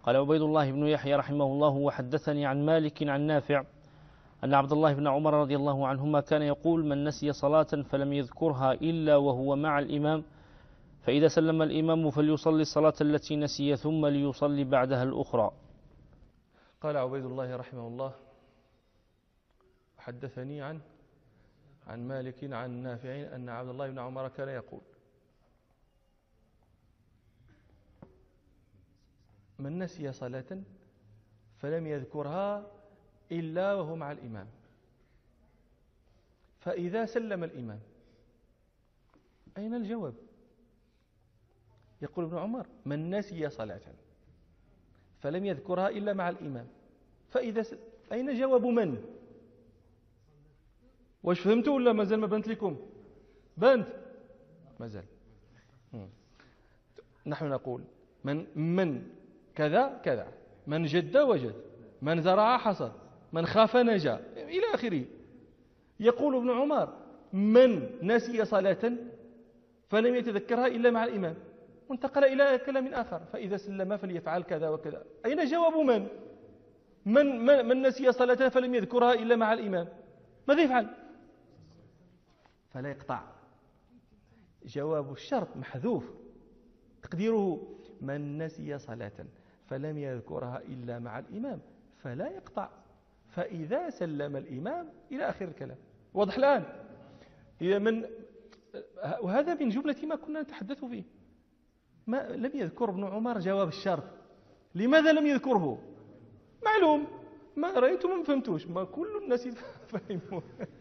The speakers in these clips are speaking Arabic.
قال عبيد الله بن يحيى رحمه الله: وحدثني عن مالك عن نافع أن عبد الله بن عمر رضي الله عنهما كان يقول: من نسي صلاة فلم يذكرها إلا وهو مع الإمام فإذا سلم الإمام فليصلي الصلاة التي نسي ثم ليصلي بعدها الأخرى. قال عبيد الله رحمه الله: حدثني عن مالك عن نافع أن عبد الله بن عمر كان يقول: من نسي صلاة فلم يذكرها إلا وهو مع الإمام فإذا سلم الإمام. أين الجواب؟ يقول ابن عمر: من نسي صلاة فلم يذكرها إلا مع الإمام فإذا أين جواب من؟ واش فهمتوا ولا مازال ما بنت لكم؟ بنت مازال. نحن نقول من كذا كذا، من جد وجد، من زرع حصد، من خاف نجا إلى آخره. يقول ابن عمر: من نسي صلاة فلم يتذكرها إلا مع الإمام، وانتقل إلى كلام آخر: فإذا سلم فليفعل كذا وكذا. أين جواب من نسي صلاة فلم يذكرها إلا مع الإمام؟ ماذا يفعل؟ فلا يقطع. جواب الشرط محذوف، تقديره: من نسي صلاة فلم يذكرها إلا مع الإمام فلا يقطع فإذا سلم الإمام إلى آخر الكلام. واضح الآن؟ وهذا من جملة ما كنا نتحدث فيه. ما لم يذكر ابن عمر جواب الشرط. لماذا لم يذكره؟ معلوم، ما رأيتم ما فهمتوش، ما كل الناس فهموا.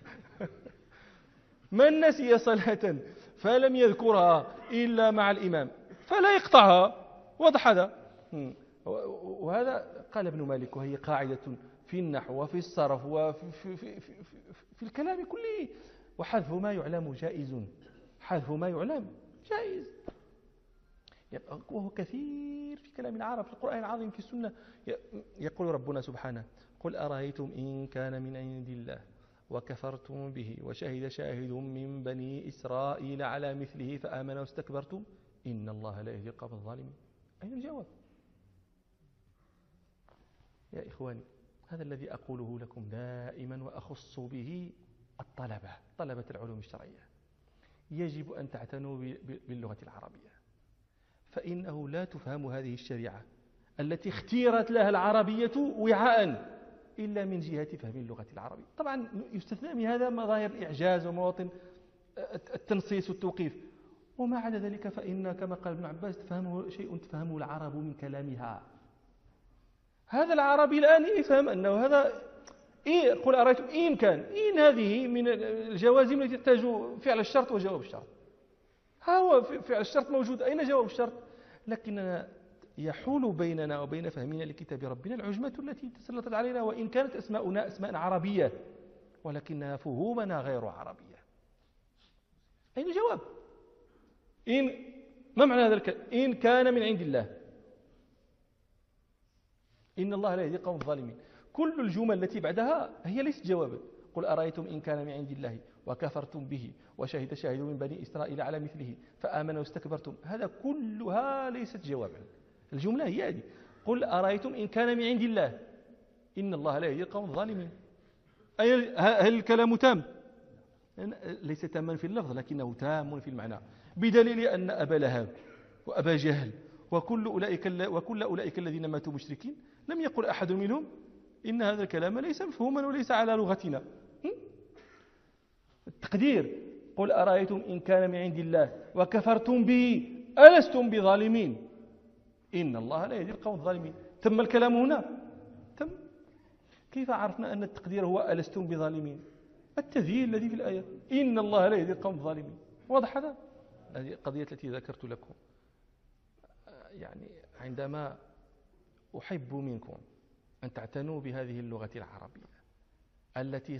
من نسي صلاة فلم يذكرها إلا مع الإمام فلا يقطعها. واضح هذا؟ وهذا قال ابن مالك، وهي قاعدة في النحو وفي الصرف وفي الكلام كله: وحذف ما يعلم جائز. حذف ما يعلم جائز. وهو كثير في كلام العرب، في القرآن العظيم، في السنة. يقول ربنا سبحانه: قل أرأيتم إن كان من عند الله وكفرتم به وشهد شاهد من بني إسرائيل على مثله فآمنوا واستكبرتم إن الله لا يهدي القوم الظالمين. أين الجواب؟ يا إخواني، هذا الذي أقوله لكم دائما وأخص به طلبة العلوم الشرعية. يجب أن تعتنوا باللغة العربية، فإنه لا تفهم هذه الشريعة التي اختيرت لها العربية وعاء إلا من جهة فهم اللغة العربية. طبعا يستثنى من هذا مظاهر الإعجاز ومواطن التنصيص والتوقيف، وما عدا ذلك فإن كما قال ابن عباس: تفهمه شيء تفهمه العرب من كلامها. هذا العربي الآن يفهم أنه هذا قل أرأيتم إن كان، إن هذه من الجوازم التي تحتاج فعل الشرط وجواب الشرط. ها هو فعل الشرط موجود، أين جواب الشرط؟ لكننا يحول بيننا وبين فهمنا لكتاب ربنا العجمة التي تسلطت علينا، وإن كانت أسماؤنا أسماء عربية ولكنها فهومنا غير عربية. أين الجواب؟ ما معنى هذا الكلام؟ إن كان من عند الله، إن الله لا يهدي القوم الظالمين. كل الجمل التي بعدها هي ليست جوابا. قل أرأيتم إن كان من عند الله وكفرتم به وشهد شاهد من بني إسرائيل على مثله فآمنوا واستكبرتم، هذا كلها ليست جوابا. الجملة هي هذه: قل أرأيتم إن كان من عند الله إن الله لا يهدي القوم الظالمين. هل الكلام تام؟ ليس تاما في اللفظ لكنه تام في المعنى، بدليل أن أبا لهب وأبا جهل وكل أولئك الذين ماتوا مشركين لم يقل أحد منهم إن هذا الكلام ليس مفهوما وليس على لغتنا. التقدير: قل أرأيتم إن كان من عند الله وكفرتم به ألستم بظالمين إن الله لا يهدي القوم الظالمين. تم الكلام هنا؟ تم. كيف عرفنا أن التقدير هو ألستم بظالمين؟ التذييل الذي في الآية: إن الله لا يهدي القوم الظالمين. واضح هذا؟ هذه القضية التي ذكرت لكم. يعني عندما أحب منكم أن تعتنوا بهذه اللغة العربية التي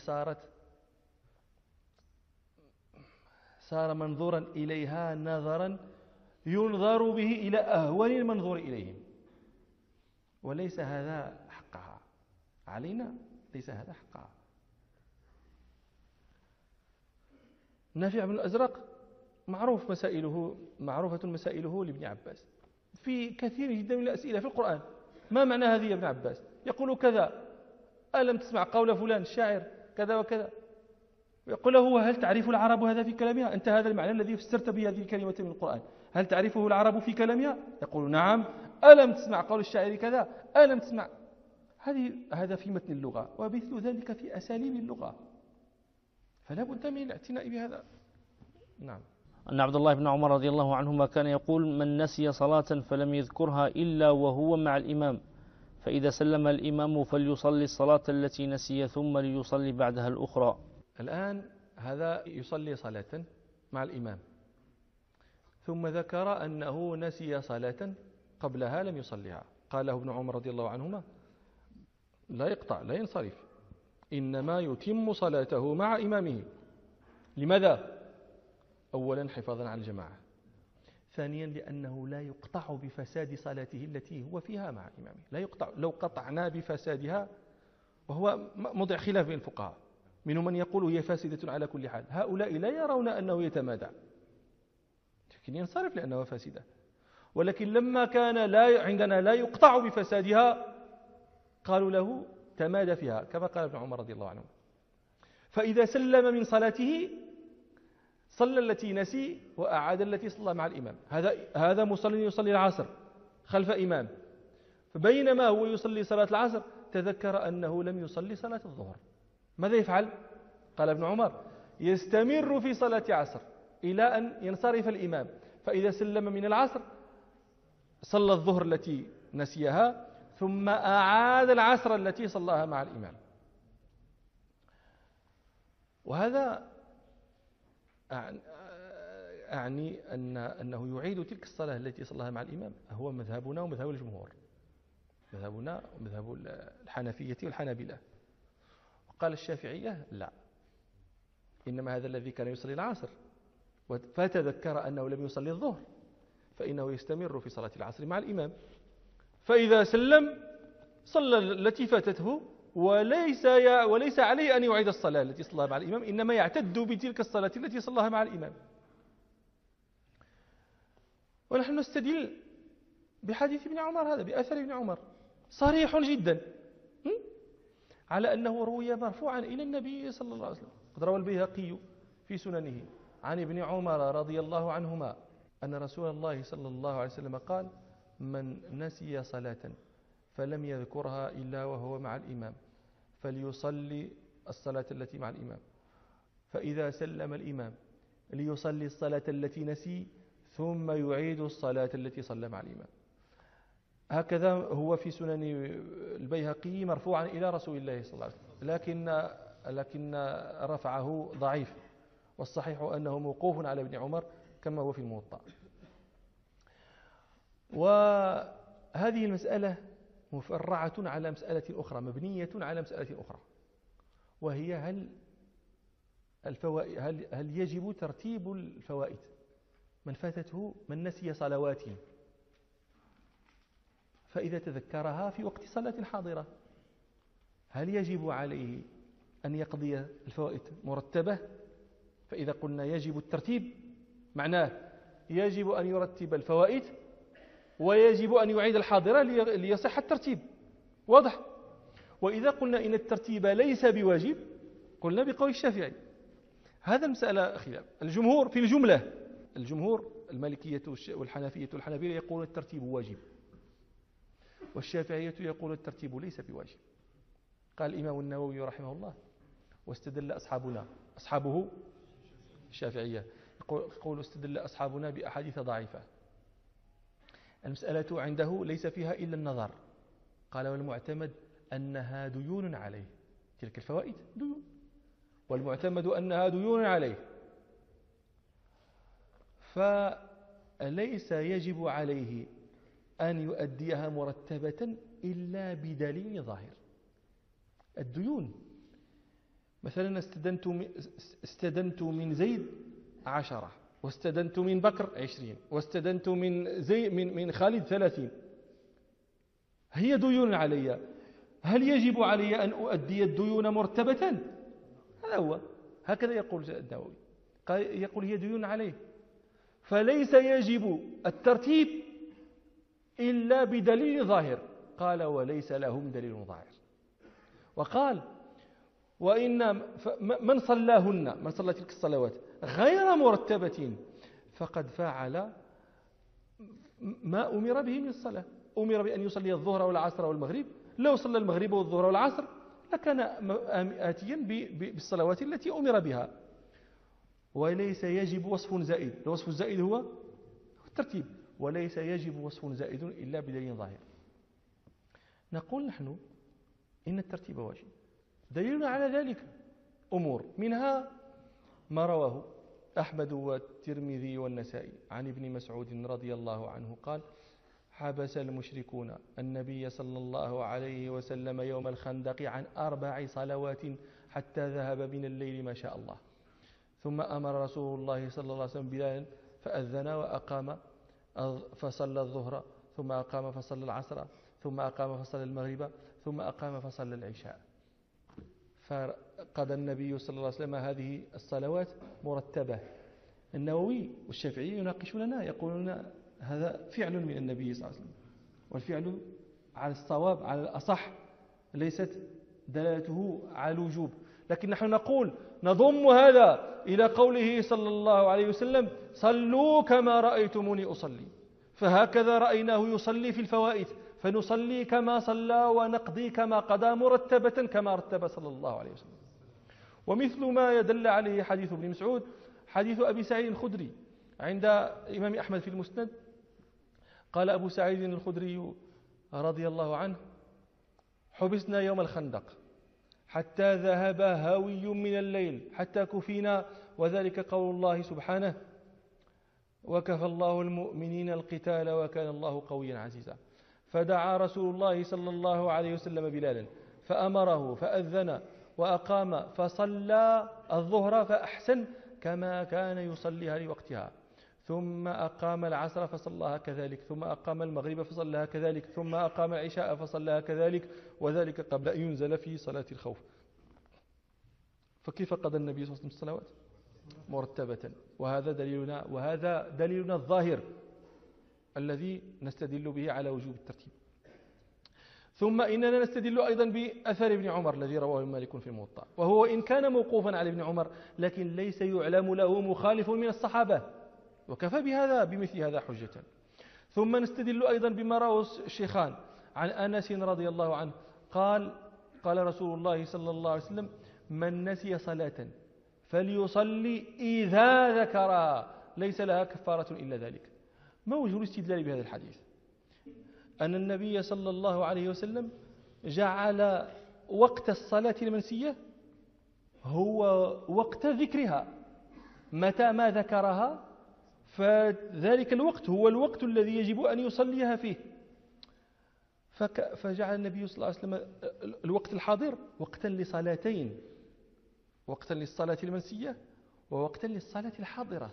صار منظورا إليها نظرا ينظر به إلى أهون المنظور إليهم، وليس هذا حقها علينا، ليس هذا حقها. نافع بن الأزرق معروفة مسائله لابن عباس في كثير جدا من الأسئلة في القرآن. ما معنى هذه يا ابن عباس؟ يقول كذا، ألم تسمع قول فلان الشاعر كذا وكذا؟ يقول له هل تعرف العرب هذا في كلامها؟ أنت هذا المعنى الذي فسرت به هذه الكلمة من القرآن هل تعرفه العرب في كلامها؟ يقول نعم. ألم تسمع قول الشاعر كذا؟ ألم تسمع؟ هذا في متن اللغة، ومثل ذلك في أساليب اللغة، فلا بد من الاعتناء بهذا. نعم. أن عبد الله بن عمر رضي الله عنهما كان يقول من نسي صلاة فلم يذكرها إلا وهو مع الإمام فإذا سلم الإمام فليصلي الصلاة التي نسي ثم ليصلي بعدها الأخرى. الآن هذا يصلي صلاة مع الإمام ثم ذكر أنه نسي صلاة قبلها لم يصليها، قاله ابن عمر رضي الله عنهما لا يقطع لا ينصرف، إنما يتم صلاته مع إمامه. لماذا؟ أولا حفاظا على الجماعة، ثانيا لأنه لا يقطع بفساد صلاته التي هو فيها مع إمامه، لا يقطع. لو قطعنا بفسادها، وهو موضع خلاف بين الفقهاء، منهم من يقول هي فاسدة على كل حال، هؤلاء لا يرون أنه يتمادى لكن ينصرف لأنه فاسدة، ولكن لما كان عندنا لا يقطع بفسادها قالوا له تمادى فيها كما قال ابن عمر رضي الله عنه. فإذا سلم من صلاته صلى التي نسي وأعاد التي صلى مع الإمام. هذا مصلي يصلي العصر خلف إمام، فبينما هو يصلي صلاة العصر تذكر أنه لم يصلي صلاة الظهر، ماذا يفعل؟ قال ابن عمر يستمر في صلاة عصر إلى أن ينصرف الإمام، فإذا سلم من العصر صلى الظهر التي نسيها ثم أعاد العصر التي صلاها مع الإمام. وهذا أعني أنه يعيد تلك الصلاة التي صلاها مع الإمام، هو مذهبنا ومذهب الجمهور، مذهبنا ومذهب الحنفية والحنابلة. وقال الشافعية لا، إنما هذا الذي كان يصلي العصر فتذكر أنه لم يصلي الظهر فإنه يستمر في صلاة العصر مع الإمام، فإذا سلم صلى التي فاتته وليس عليه أن يعيد الصلاة التي صلاها مع الإمام، إنما يعتد بتلك الصلاة التي صلاها مع الإمام. ونحن نستدل بحديث ابن عمر هذا، بأثر ابن عمر صريح جدا على أنه روي مرفوعا إلى النبي صلى الله عليه وسلم. قد روى البيهقي في سننه عن ابن عمر رضي الله عنهما أن رسول الله صلى الله عليه وسلم قال من نسي صلاة فلم يذكرها إلا وهو مع الإمام فليصلي الصلاة التي مع الإمام، فإذا سلم الإمام ليصلي الصلاة التي نسي ثم يعيد الصلاة التي صلى مع الإمام. هكذا هو في سنن البيهقي مرفوعا إلى رسول الله صلى الله عليه وسلم، لكن رفعه ضعيف، والصحيح أنه موقوف على ابن عمر كما هو في الموطأ. وهذه المسألة مفرعة على مسألة أخرى، مبنية على مسألة أخرى، وهي هل يجب ترتيب الفوائد؟ من فاتته من نسي صلوات فإذا تذكرها في وقت صلاة حاضرة هل يجب عليه أن يقضي الفوائد مرتبة؟ فإذا قلنا يجب الترتيب معناه يجب أن يرتب الفوائد ويجب أن يعيد الحاضرة ليصح الترتيب، واضح؟ وإذا قلنا إن الترتيب ليس بواجب قلنا بقول الشافعي. هذا المسألة خلاف الجمهور في الجملة، الجمهور المالكية والحنفية والحنابلة يقولون الترتيب واجب، والشافعية يقول الترتيب ليس بواجب. قال الإمام النووي رحمه الله واستدل أصحابه الشافعية يقول استدل أصحابنا بأحاديث ضعيفة، المسألة عنده ليس فيها إلا النظر، قال والمعتمد أنها ديون عليه، تلك الفوائد ديون، والمعتمد أنها ديون عليه، فليس يجب عليه أن يؤديها مرتبة إلا بدليل ظاهر. الديون مثلا استدنت من زيد 10، واستدنت من بكر 20، واستدنت من خالد 30، هي ديون علي، هل يجب علي أن أؤدي الديون مرتبة؟ هذا هو، هكذا يقول النووي، يقول هي ديون عليه، فليس يجب الترتيب إلا بدليل ظاهر. قال وليس لهم دليل ظاهر. وقال وإن من صلاهن، من صلى تلك الصلوات غير مرتبة فقد فعل ما أمر به من الصلاة. أمر بأن يصلي الظهر والعصر والمغرب، لو صلى المغرب والظهر والعصر لكان آتيا بالصلوات التي أمر بها. وليس يجب وصف زائد، الوصف الزائد هو الترتيب، وليس يجب وصف زائد إلا بدليل ظاهر. نقول نحن إن الترتيب واجب. دليلنا على ذلك أمور، منها ما رواه أحمد والترمذي والنسائي عن ابن مسعود رضي الله عنه قال: حبس المشركون النبي صلى الله عليه وسلم يوم الخندق عن 4 صلوات حتى ذهب من الليل ما شاء الله، ثم أمر رسول الله صلى الله عليه وسلم بلالا فأذن وأقام فصلى الظهر، ثم أقام فصلى العصر، ثم أقام فصلى المغرب، ثم أقام فصلى العشاء. فقضى النبي صلى الله عليه وسلم هذه الصلوات مرتبة. النووي والشافعي يناقشوننا، يقولون هذا فعل من النبي صلى الله عليه وسلم، والفعل على الصواب على الأصح ليست دلالته على الوجوب، لكن نحن نقول نضم هذا إلى قوله صلى الله عليه وسلم: صلوا كما رأيتموني أصلي. فهكذا رأيناه يصلي في الفوائد، فنصلي كما صلى ونقضي كما قضى مرتبة كما رتب صلى الله عليه وسلم. ومثل ما يدل عليه حديث ابن مسعود حديث أبي سعيد الخدري عند إمام أحمد في المسند. قال أبو سعيد الخدري رضي الله عنه: حبسنا يوم الخندق حتى ذهب هاوي من الليل حتى كفينا، وذلك قول الله سبحانه: وكفى الله المؤمنين القتال وكان الله قويا عزيزا. فدعا رسول الله صلى الله عليه وسلم بلالا فأمره فأذن وأقام فصلى الظهر فأحسن كما كان يصليها لوقتها، ثم أقام العصر فصلىها كذلك، ثم أقام المغرب فصلىها كذلك، ثم أقام العشاء فصلىها كذلك، وذلك قبل أن ينزل في صلاة الخوف. فكيف قضى النبي صلى الله عليه وسلم الصلوات؟ مرتبة. وهذا دليلنا الظاهر الذي نستدل به على وجوب الترتيب. ثم إننا نستدل أيضا بأثر ابن عمر الذي رواه مالك في الموطأ، وهو إن كان موقوفا على ابن عمر لكن ليس يعلم له مخالف من الصحابة، وكفى بهذا بمثل هذا حجة. ثم نستدل أيضا بما رواه الشيخان عن أنس رضي الله عنه قال: قال رسول الله صلى الله عليه وسلم: من نسي صلاة فليصلي إذا ذكرها ليس لها كفارة إلا ذلك. ما وجه الاستدلال بهذا الحديث؟ أن النبي صلى الله عليه وسلم جعل وقت الصلاة المنسية هو وقت ذكرها، متى ما ذكرها فذلك الوقت هو الوقت الذي يجب أن يصليها فيه. فجعل النبي صلى الله عليه وسلم الوقت الحاضر وقتا لصلاتين، وقتا للصلاة المنسية ووقتا للصلاة الحاضرة.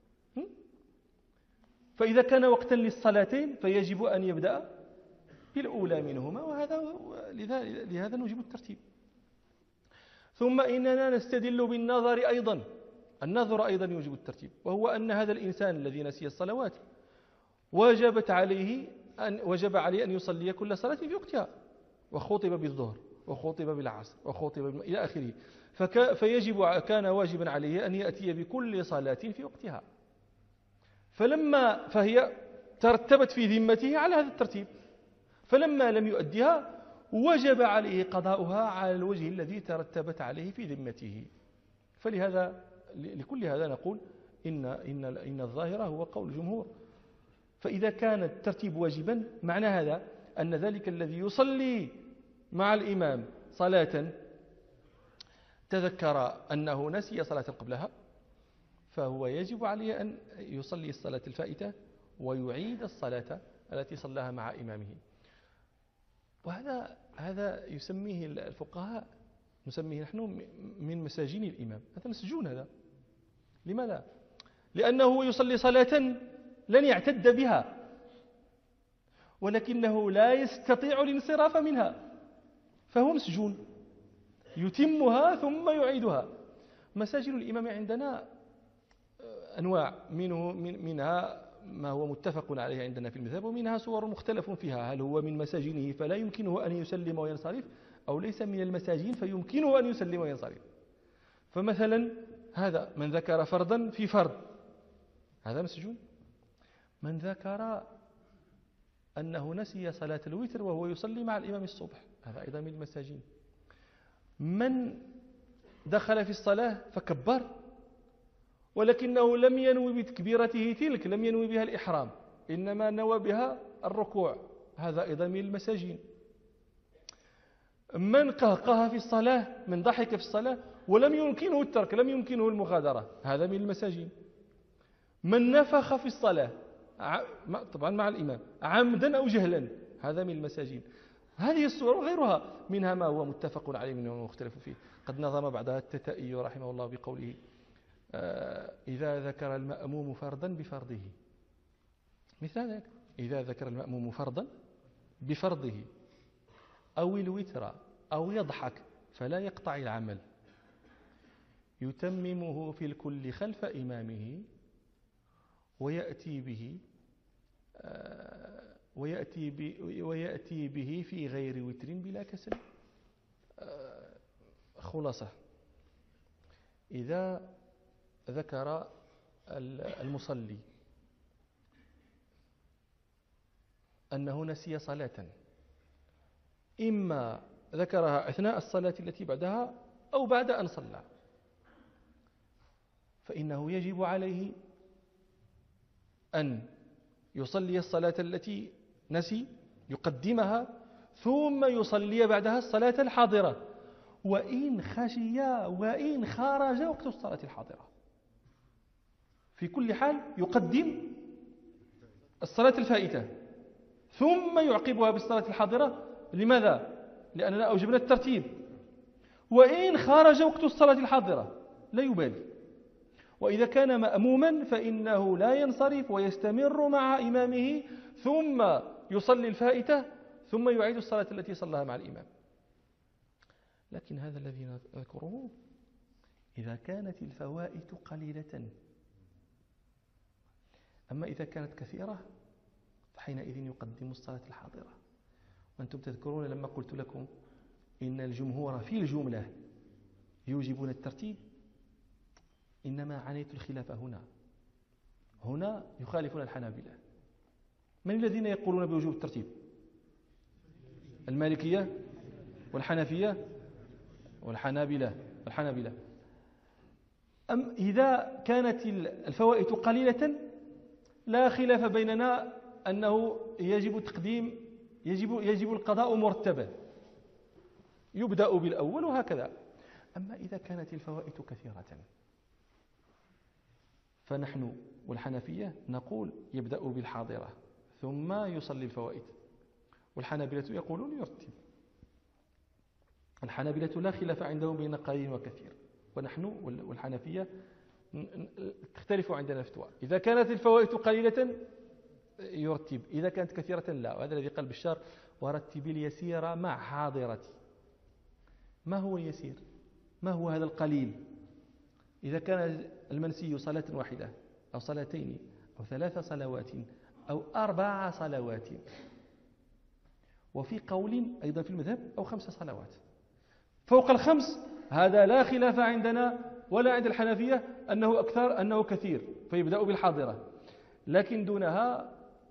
فإذا كان وقتا للصلاتين فيجب أن يبدأ بالأولى منهما، لهذا نوجب الترتيب. ثم إننا نستدل بالنظر أيضا، النظر أيضا يوجب الترتيب، وهو أن هذا الإنسان الذي نسي الصلوات وجب عليه أن يصلي كل صلاة في وقتها، وخطب بالظهر وخطب بالعصر وخطب إلى آخره، كان واجبا عليه أن يأتي بكل صلاة في وقتها. فهي ترتبت في ذمته على هذا الترتيب، فلما لم يؤدها وجب عليه قضاؤها على الوجه الذي ترتبت عليه في ذمته. فلهذا لكل هذا نقول إن الظاهر هو قول الجمهور. فإذا كان الترتيب واجبا معنى هذا أن ذلك الذي يصلي مع الإمام صلاة تذكر أنه نسي صلاة قبلها فهو يجب عليه أن يصلي الصلاة الفائتة ويعيد الصلاة التي صلاها مع إمامه. وهذا يسميه الفقهاء، نسميه نحن من مساجين الإمام. هذا مسجون هذا. لماذا؟ لأنه يصلي صلاة لن يعتد بها، ولكنه لا يستطيع الانصراف منها، فهو مسجون يتمها ثم يعيدها. مساجين الإمام عندنا أنواع، منها ما هو متفق عليه عندنا في المذهب، ومنها صور مختلف فيها، هل هو من مساجينه فلا يمكنه أن يسلم وينصرف، أو ليس من المساجين فيمكنه أن يسلم وينصرف. فمثلا هذا من ذكر فرضا في فرض، هذا مسجون. من ذكر أنه نسي صلاة الوتر وهو يصلي مع الإمام الصبح، هذا أيضا من المساجين. من دخل في الصلاة فكبر ولكنه لم ينوي بتكبيرته تلك، لم ينوي بها الإحرام، إنما نوى بها الركوع، هذا أيضا من المساجين. من قهقه في الصلاة، من ضحك في الصلاة ولم يمكنه الترك، لم يمكنه المغادرة، هذا من المساجين. من نفخ في الصلاة طبعا مع الإمام عمدا أو جهلا، هذا من المساجين. هذه الصور وغيرها، منها ما هو متفق عليه منها مختلف فيه. قد نظم بعدها التتائي رحمه الله بقوله إذا ذكر المأموم فرضا بفرضه، مثال ذلك إذا ذكر المأموم فرضا بفرضه أو الوتر أو يضحك فلا يقطع العمل، يتممه في الكل خلف إمامه ويأتي به في غير وتر بلا كسل. خلاصة، إذا ذكر المصلي أنه نسي صلاة، إما ذكرها أثناء الصلاة التي بعدها أو بعد أن صلى، فإنه يجب عليه أن يصلي الصلاة التي نسي، يقدمها، ثم يصلي بعدها الصلاة الحاضرة، وإن خشي وإن خرج وقت الصلاة الحاضرة. في كل حال يقدم الصلاة الفائتة ثم يعقبها بالصلاة الحاضرة. لماذا؟ لأننا أوجبنا الترتيب. وإن خرج وقت الصلاة الحاضرة لا يبالي. وإذا كان مأموما فإنه لا ينصرف ويستمر مع إمامه، ثم يصلي الفائتة ثم يعيد الصلاة التي صلىها مع الإمام. لكن هذا الذي نذكره إذا كانت الفوائت قليلة. أما إذا كانت كثيرة فحينئذ يقدم الصلاة الحاضرة. وأنتم تذكرون لما قلت لكم إن الجمهور في الجملة يوجبون الترتيب، إنما عنيت الخلاف هنا يخالفون الحنابلة. من الذين يقولون بوجوب الترتيب؟ المالكية والحنفية والحنابلة. أم إذا كانت الفوائت قليلة لا خلاف بيننا أنه يجب القضاء مرتبا، يبدأ بالأول وهكذا. أما إذا كانت الفوائت كثيرة فنحن والحنفية نقول يبدأ بالحاضرة ثم يصلي الفوائت، والحنابلة يقولون يرتب. الحنابلة لا خلاف عندهم بين قليل وكثير، ونحن والحنفية تختلف عندنا الفتوى. إذا كانت الفوائت قليلة يرتب، إذا كانت كثيرة لا. وهذا الذي قال بشار ورتب اليسير مع حاضرتي. ما هو اليسير؟ ما هو هذا القليل؟ إذا كان المنسي صلاة واحدة أو صلاتين أو 3 صلوات أو 4 صلوات، وفي قول أيضا في المذهب أو 5 صلوات، فوق ال5 هذا لا خلاف عندنا ولا عند الحنفية أنه أكثر، أنه كثير، فيبدأ بالحاضرة. لكن دونها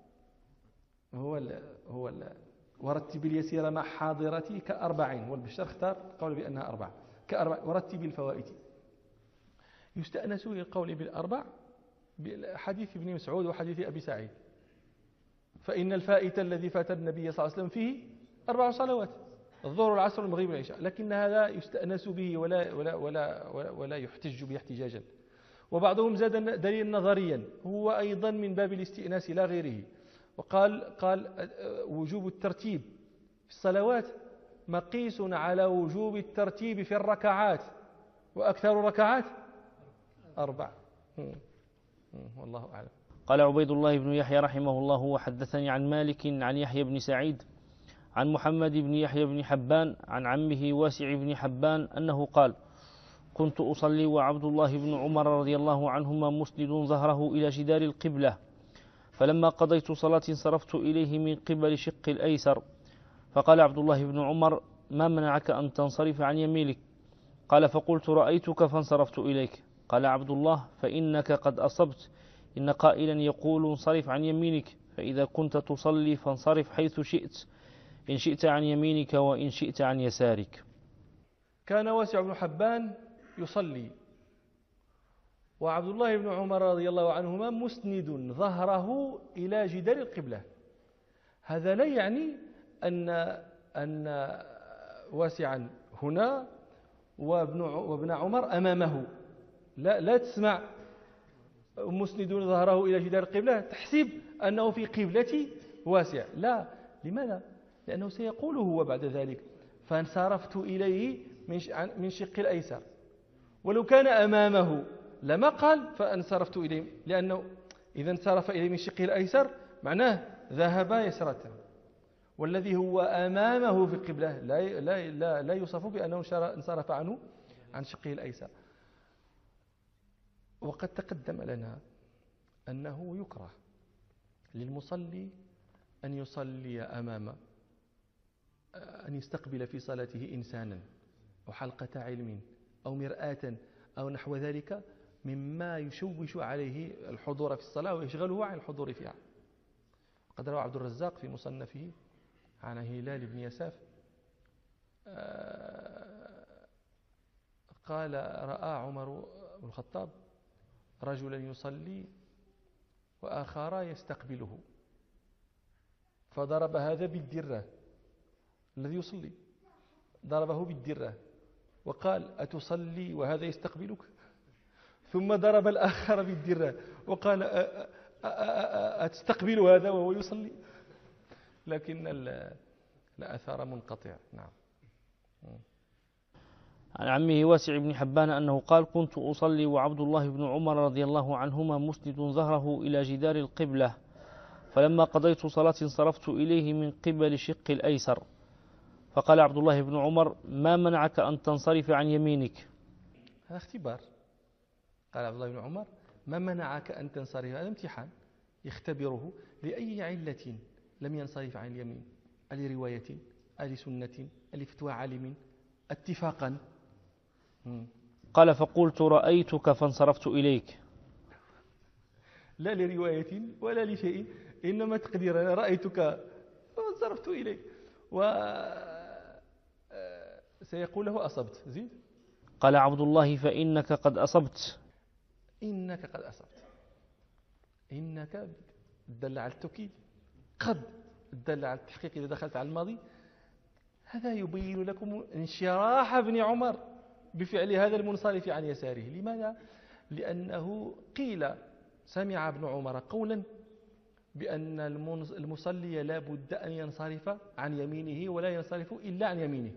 هو ورتب اليسير مع حاضرتي ك40، والبشار اختار قول بأنها 4 ك4. ورتب الفوائد يستأنس للقول بال4 بحديث ابن مسعود وحديث أبي سعيد، فإن الفائت الذي فات النبي صلى الله عليه وسلم فيه 4 صلوات، الظهر والعصر والمغرب والعشاء، لكن هذا يستأنس به ولا يحتج به احتجاجا. وبعضهم زاد دليل نظريا هو أيضا من باب الاستئناس لا غيره، قال وجوب الترتيب في الصلوات مقيس على وجوب الترتيب في الركعات، وأكثر الركعات 4. والله أعلم. قال عبيد الله بن يحيى رحمه الله وحدثني عن مالك عن يحيى بن سعيد عن محمد بن يحيى بن حبان عن عمه واسع بن حبان أنه قال: كنت أصلي وعبد الله بن عمر رضي الله عنهما مسند ظهره إلى جدار القبلة، فلما قضيت صلاتي انصرفت إليه من قبل شق الأيسر، فقال عبد الله بن عمر: ما منعك أن تنصرف عن يمينك؟ قال: فقلت: رأيتك فانصرفت إليك. قال عبد الله: فإنك قد أصبت، إن قائلا يقول: انصرف عن يمينك، فإذا كنت تصلي فانصرف حيث شئت، إن شئت عن يمينك وإن شئت عن يسارك. كان واسع بن حبان يصلي، وعبد الله بن عمر رضي الله عنهما مسند ظهره إلى جدار القبلة. هذا لا يعني أن واسعا هنا وابن عمر أمامه. لا تسمع مسند ظهره إلى جدار القبلة تحسب أنه في قبلة واسع، لا. لماذا؟ لأنه سيقول هو بعد ذلك: فانصرفت إليه من شق الأيسر. ولو كان أمامه لما قال فانصرفت إليه، لأنه إذا انصرف إليه من شقه الأيسر معناه ذهب يسرة، والذي هو أمامه في القبلة لا يوصف بأنه انصرف عنه عن شقه الأيسر. وقد تقدم لنا أنه يكره للمصلي أن يصلي أن يستقبل في صلاته إنسانا أو حلقة علم أو مرآة أو نحو ذلك مما يشوش عليه الحضور في الصلاة ويشغله عن الحضور فيها. قد روى عبد الرزاق في مصنفه عن هلال بن يساف قال: رأى عمر بن الخطاب رجلا يصلي وآخر يستقبله، فضرب هذا بالدرة، الذي يصلي ضربه بالدرة وقال: أتصلي وهذا يستقبلك؟ ثم ضرب الآخر بالدرة وقال: أتستقبل هذا وهو يصلي؟ لكن الأثر منقطع. نعم. عن عمه واسع بن حبان أنه قال: كنت أصلي وعبد الله بن عمر رضي الله عنهما مسند ظهره إلى جدار القبلة، فلما قضيت صلاتي انصرفت إليه من قبل شق الأيسر، فقال عبد الله بن عمر: ما منعك أن تنصرف عن يمينك؟ هذا اختبار. قال عبد الله بن عمر: ما منعك أن تنصرف؟ هذا امتحان يختبره لأي علة لم ينصرف عن اليمين، لرواية، لسنة، لفتوى عالم، اتفاقا. قال: فقلت: رأيتك فانصرفت إليك. لا لرواية ولا لشيء، إنما تقدير: أنا رأيتك فانصرفت إليك. سيقول له: أصبت. زيد. قال عبد الله: فإنك قد أصبت. إنك قد أصبت. إنك دل على التوكيد، قد دل على التحقيق إذا دخلت على الماضي. هذا يبين لكم انشراح ابن عمر بفعل هذا المنصرف عن يساره. لماذا؟ لأنه قيل سمع ابن عمر قولا بأن المصلي لا بد أن ينصرف عن يمينه ولا ينصرف إلا عن يمينه،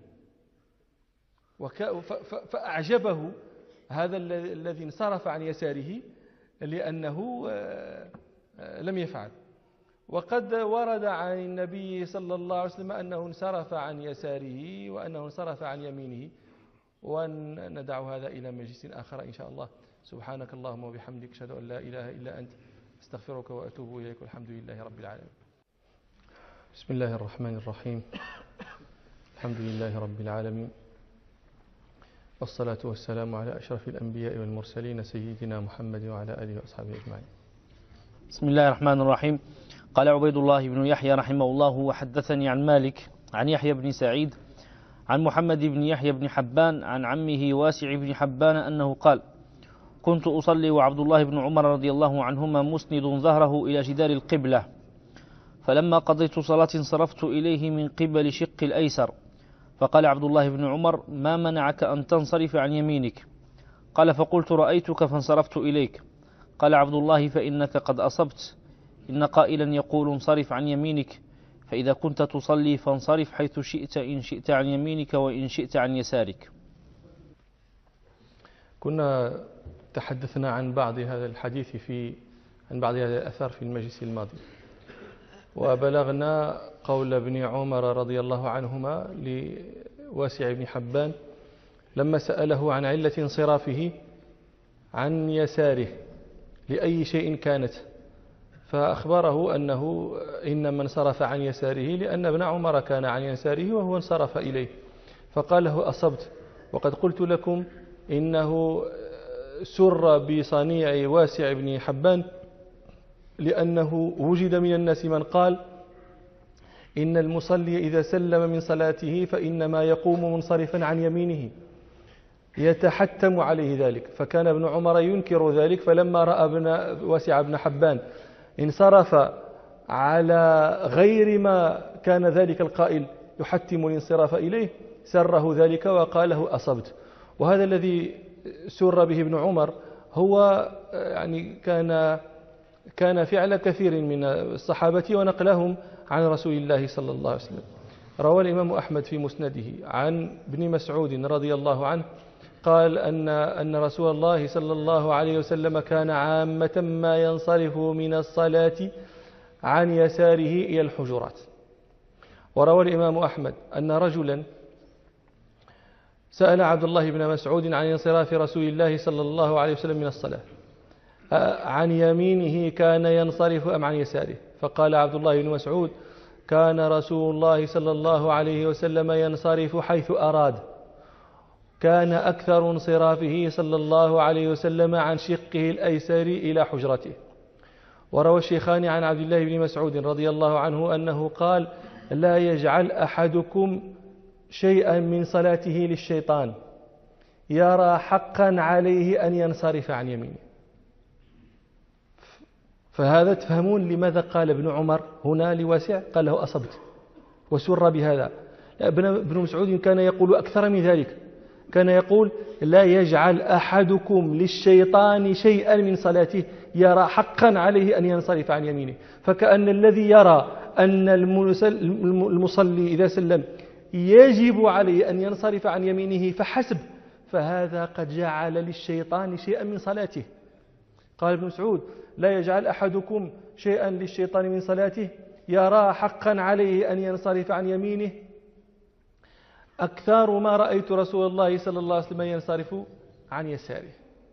فأعجبه هذا الذي انصرف عن يساره لأنه لم يفعل. وقد ورد عن النبي صلى الله عليه وسلم أنه انصرف عن يساره وأنه انصرف عن يمينه. وندع هذا إلى مجلس آخر إن شاء الله. سبحانك اللهم وبحمدك، أشهد أن لا إله إلا أنت، استغفرك وأتوب إليك، والحمد لله رب العالمين. بسم الله الرحمن الرحيم. الحمد لله رب العالمين، والصلاة والسلام على أشرف الأنبياء والمرسلين سيدنا محمد وعلى آله وأصحابه أجمعين. بسم الله الرحمن الرحيم. قال عبيد الله بن يحيى رحمه الله: وحدثني عن مالك عن يحيى بن سعيد عن محمد بن يحيى بن حبان عن عمه واسع بن حبان أنه قال: كنت أصلي وعبد الله بن عمر رضي الله عنهما مسند ظهره إلى جدار القبلة، فلما قضيت صلاتي انصرفت إليه من قبل شق الأيسر، فقال عبد الله بن عمر: ما منعك أن تنصرف عن يمينك؟ قال: فقلت: رأيتك فانصرفت إليك. قال عبد الله: فإنك قد أصبت، إن قائلا يقول: انصرف عن يمينك، فإذا كنت تصلي فانصرف حيث شئت، إن شئت عن يمينك وإن شئت عن يسارك. كنا تحدثنا عن بعض هذا الحديث عن بعض هذا الأثر في المجلس الماضي، وبلغنا قول ابن عمر رضي الله عنهما لواسع بن حبان لما سأله عن علة انصرافه عن يساره لأي شيء كانت، فأخبره أنه إنما انصرف عن يساره لأن ابن عمر كان عن يساره وهو انصرف إليه، فقال له أصبت، وقد قلت لكم إنه سر بصنيع واسع بن حبان، لأنه وجد من الناس من قال إن المصلي إذا سلم من صلاته فإنما يقوم منصرفا عن يمينه يتحتم عليه ذلك، فكان ابن عمر ينكر ذلك، فلما رأى واسع بن حبان انصرف على غير ما كان ذلك القائل يحتم الانصراف إليه سره ذلك وقال له أصبت. وهذا الذي سر به ابن عمر هو يعني كان فعل كثير من الصحابة ونقلهم عن رسول الله صلى الله عليه وسلم. روى الإمام أحمد في مسنده عن ابن مسعود رضي الله عنه قال أن رسول الله صلى الله عليه وسلم كان عامة ما ينصرف من الصلاة عن يساره إلى الحجرات. وروى الإمام أحمد أن رجلا سأل عبد الله بن مسعود عن انصراف رسول الله صلى الله عليه وسلم من الصلاة، عن يمينه كان ينصرف أم عن يساره؟ فقال عبد الله بن مسعود كان رسول الله صلى الله عليه وسلم ينصرف حيث أراد، كان أكثر انصرافه صلى الله عليه وسلم عن شقه الأيسر إلى حجرته. وروى الشيخان عن عبد الله بن مسعود رضي الله عنه أنه قال لا يجعل أحدكم شيئا من صلاته للشيطان يرى حقا عليه أن ينصرف عن يمينه. فهذا تفهمون لماذا قال ابن عمر هنا لواسع قال له أصبت وسر بهذا. ابن مسعود كان يقول أكثر من ذلك، كان يقول لا يجعل أحدكم للشيطان شيئا من صلاته يرى حقا عليه أن ينصرف عن يمينه، فكأن الذي يرى أن المصلي إذا سلم يجب عليه أن ينصرف عن يمينه فحسب، فهذا قد جعل للشيطان شيئا من صلاته. قال ابن مسعود لا يجعل أحدكم شيئا للشيطان من صلاته يرى حقا عليه أن ينصرف عن يمينه أكثر ما رأيت رسول الله صلى الله عليه وسلم ينصرف عن يساره.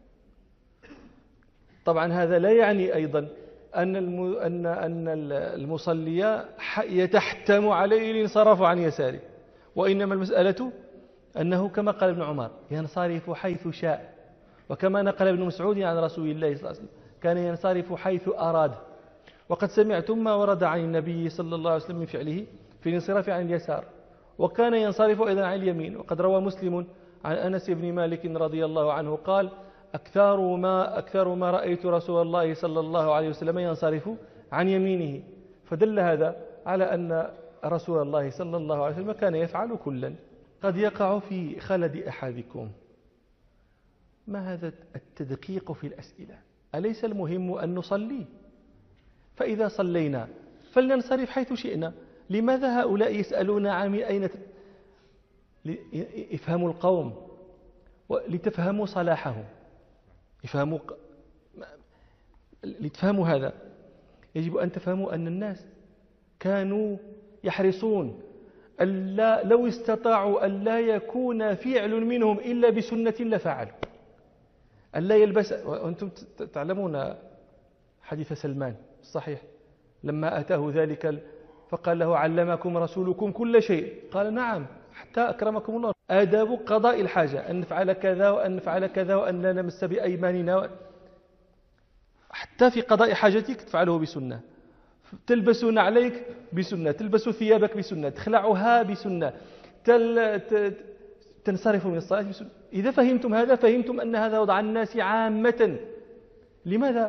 طبعا هذا لا يعني أيضا أن المصلي يتحتم عليه الانصراف عن يساره، وإنما المسألة أنه كما قال ابن عمر ينصرف حيث شاء، وكما نقل ابن مسعود عن رسول الله صلى الله عليه وسلم كان ينصرف حيث أراد. وقد سمعتم ما ورد عن النبي صلى الله عليه وسلم من فعله في الانصراف عن اليسار، وكان ينصرف أيضا عن اليمين. وقد روى مسلم عن أنس بن مالك رضي الله عنه قال أكثر ما رأيت رسول الله صلى الله عليه وسلم ينصرف عن يمينه، فدل هذا على أن رسول الله صلى الله عليه وسلم كان يفعل كلا. قد يقع في خلد أحدكم ما هذا التدقيق في الأسئلة؟ أليس المهم أن نصلي؟ فإذا صلينا فلننصرف حيث شئنا. لماذا هؤلاء يسألون عن أين يفهموا القوم لتفهموا صلاحهم، لتفهموا هذا يجب أن تفهموا أن الناس كانوا يحرصون لو استطاعوا أن لا يكون فعل منهم إلا بسنة لفعلوا، أن لا يلبس. وأنتم تعلمون حديث سلمان الصحيح لما أتاه ذلك فقال له علمكم رسولكم كل شيء، قال نعم حتى أكرمكم الله، آداب قضاء الحاجة أن نفعل كذا وأن نفعل كذا وأن لا نمس بأيماننا، حتى في قضاء حاجتك تفعله بسنة، تلبس نعليك بسنة، تلبس ثيابك بسنة، تخلعها بسنة، تنصرف من الصلاة بسنة. إذا فهمتم هذا فهمتم أن هذا وضع الناس عامة. لماذا؟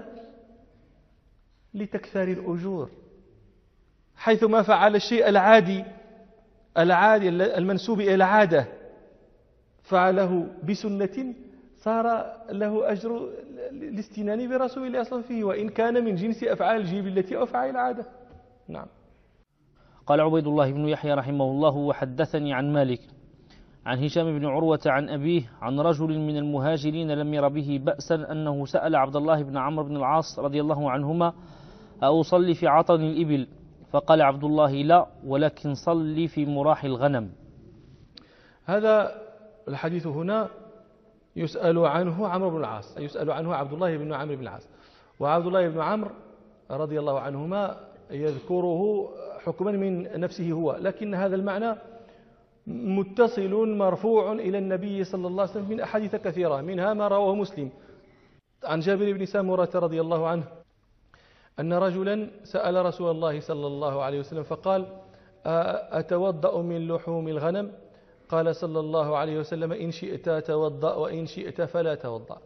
لتكثار الأجور، حيثما فعل الشيء العادي المنسوب إلى العادة فعله بسنة صار له أجر الاستنان برسول الله صلى الله عليه وسلم فيه، وإن كان من جنس أفعال الجبلة أو أفعال العادة. نعم. قال عبيد الله بن يحيى رحمه الله وحدثني عن مالك عن هشام بن عروة عن أبيه عن رجل من المهاجرين لم ير به بأسا أنه سأل عبد الله بن عمرو بن العاص رضي الله عنهما أصلي في عطن الإبل؟ فقال عبد الله لا، ولكن صلي في مراح الغنم. هذا الحديث هنا يسأل عنه عمرو بن العاص، يسأل عنه عبد الله بن عمرو بن العاص، وعبد الله بن عمرو رضي الله عنهما يذكره حكما من نفسه هو، لكن هذا المعنى متصل مرفوع إلى النبي صلى الله عليه وسلم من أحاديث كثيرة، منها ما رواه مسلم عن جابر بن سامورة رضي الله عنه أن رجلا سأل رسول الله صلى الله عليه وسلم فقال: أتوضأ من لحوم الغنم؟ قال صلى الله عليه وسلم: إن شئت توضأ وإن شئت فلا توضأ.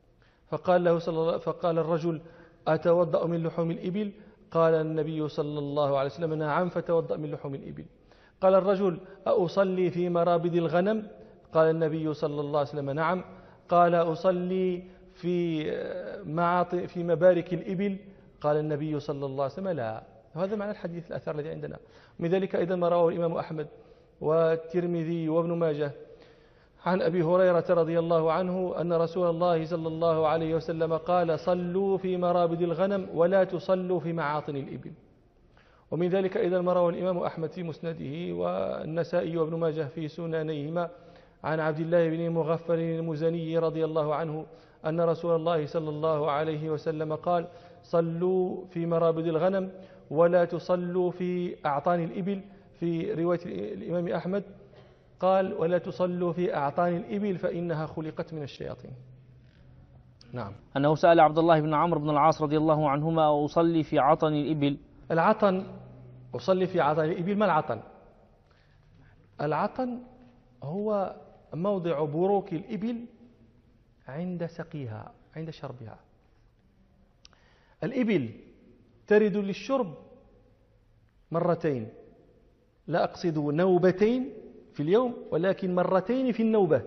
فقال الرجل: أتوضأ من لحوم الإبل؟ قال النبي صلى الله عليه وسلم: نعم، فتوضأ من لحوم الإبل. قال الرجل: أصلي في مرابد الغنم؟ قال النبي صلى الله عليه وسلم: نعم. قال: أصلي في مبارك الإبل؟ قال النبي صلى الله عليه وسلم: لا. وهذا معنى الحديث الأثر الذي عندنا. من ذلك أيضا ما رواه الإمام أحمد والترمذي وابن ماجه عن أبي هريرة رضي الله عنه أن رسول الله صلى الله عليه وسلم قال: صلوا في مرابد الغنم ولا تصلوا في معاطن الإبل. ومن ذلك أيضا ما رواه الإمام أحمد في مسنده والنسائي وابن ماجه في سننيهما عن عبد الله بن مغفل المزني رضي الله عنه أن رسول الله صلى الله عليه وسلم قال: صلوا في مرابد الغنم ولا تصلوا في أعطان الإبل. في رواية الإمام أحمد قال: ولا تصلوا في أعطان الإبل فإنها خلقت من الشياطين. نعم. أنه سأل عبد الله بن عمرو بن العاص رضي الله عنهما: أصلي في عطن الإبل؟ العطن، أصلي في عطن الإبل. ما العطن؟ العطن هو موضع بروك الإبل عند سقيها، عند شربها. الإبل ترد للشرب مرتين، لا أقصد نوبتين في اليوم، ولكن مرتين في النوبة.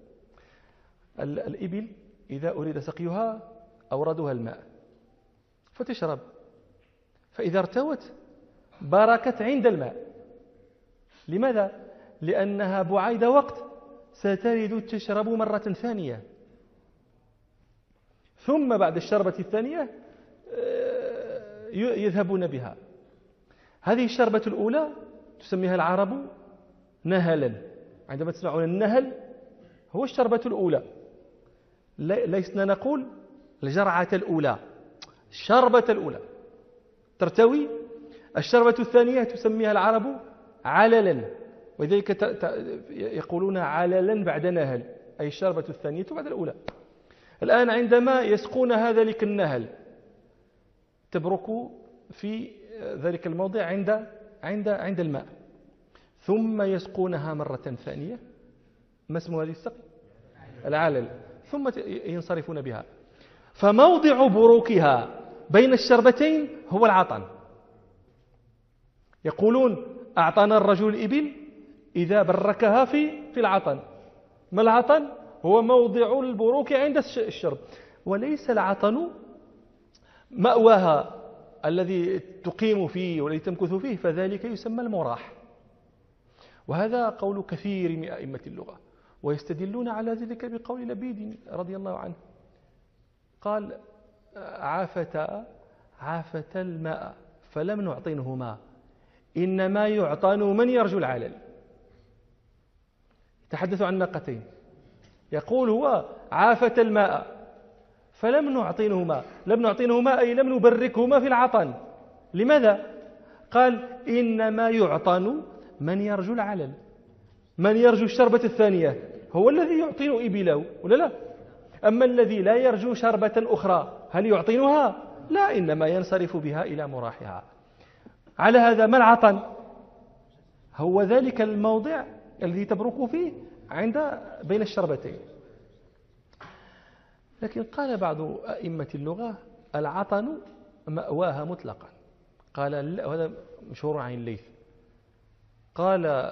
الإبل إذا أريد سقيها أوردها الماء فتشرب، فإذا ارتوت باركت عند الماء. لماذا؟ لأنها بعيد وقت سترد تشرب مرة ثانية، ثم بعد الشربة الثانية يذهبون بها. هذه الشربة الأولى تسميها العرب نهلا. عندما تسمعون النهل هو الشربة الأولى، لسنا نقول الجرعة الأولى، الشربة الأولى ترتوي. الشربة الثانية تسميها العرب عللا، ولذلك يقولون عللا بعد نهل، أي الشربة الثانية بعد الأولى. الآن عندما يسقون ذلك النهل تبرك في ذلك الموضع عند الماء، ثم يسقونها مرة ثانية. ما اسم هذه السقي؟ العلل. ثم ينصرفون بها. فموضع بروكها بين الشربتين هو العطن. يقولون: أعطانا الرجل الإبل إذا بركها في العطن. ما العطن؟ هو موضع البروك عند الشرب، وليس العطن مأواها الذي تقيم فيه والذي تمكث فيه، فذلك يسمى المراح. وهذا قول كثير من أئمة اللغة، ويستدلون على ذلك بقول لبيد رضي الله عنه قال: عافت الماء فلم نعطنه ماء، إنما يعطن من يرجو العلل. يتحدث عن ناقتين، يقول هو: عافت الماء فلم نعطنه ماء. لم نعطنه ماء أي لم نبركهما في العطن. لماذا؟ قال: إنما يعطن من يرجو العلل، من يرجو الشربة الثانية هو الذي يعطن إبله، ولا لا؟ أما الذي لا يرجو شربة أخرى هل يعطنها؟ لا، إنما ينصرف بها إلى مراحها. على هذا ما العطن؟ هو ذلك الموضع الذي تبرك فيه بين الشربتين. لكن قال بعض أئمة اللغة: العطن مأواها مطلقا. قال، وهذا مشهور عن الليث، قال: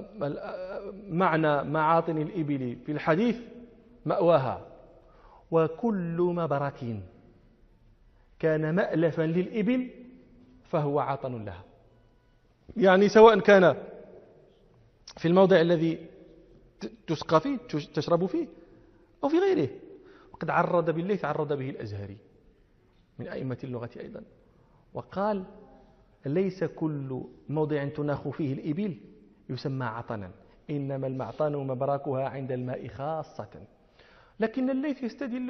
معنى معاطن الإبل في الحديث مأواها، وكل مبرك كان مألفا للإبل فهو عطن لها. يعني سواء كان في الموضع الذي تسقى فيه تشرب فيه أو في غيره. وقد عرض بالليث عرض به الأزهري من أئمة اللغة أيضا، وقال: ليس كل موضع تناخ فيه الإبل يسمى عطنا، إنما المعطن مبراكها عند الماء خاصة. لكن الليث يستدل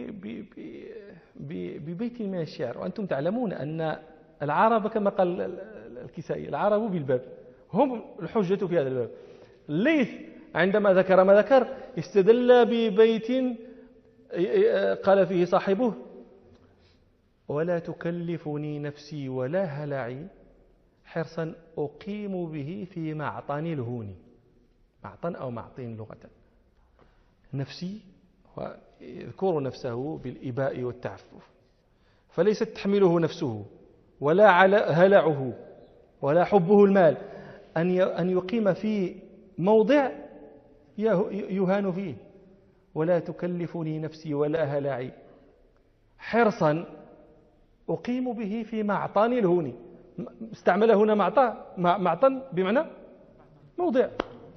ببيت من الشعر، وأنتم تعلمون أن العرب كما قال الكسائي العرب بالباب، هم الحجة في هذا الباب. الليث عندما ذكر ما ذكر استدل ببيت قال فيه صاحبه: ولا تكلفني نفسي ولا هلعي حرصا أقيم به في معطن الهون. معطن أو معطين لغة. نفسي يذكر نفسه بالإباء والتعفف، فليست تحمله نفسه ولا هلعه ولا حبه المال أن يقيم في موضع يهان فيه. ولا تكلفني نفسي ولا هلعي حرصا أقيم به في معطن الهون. استعمل هنا معطن بمعنى موضع.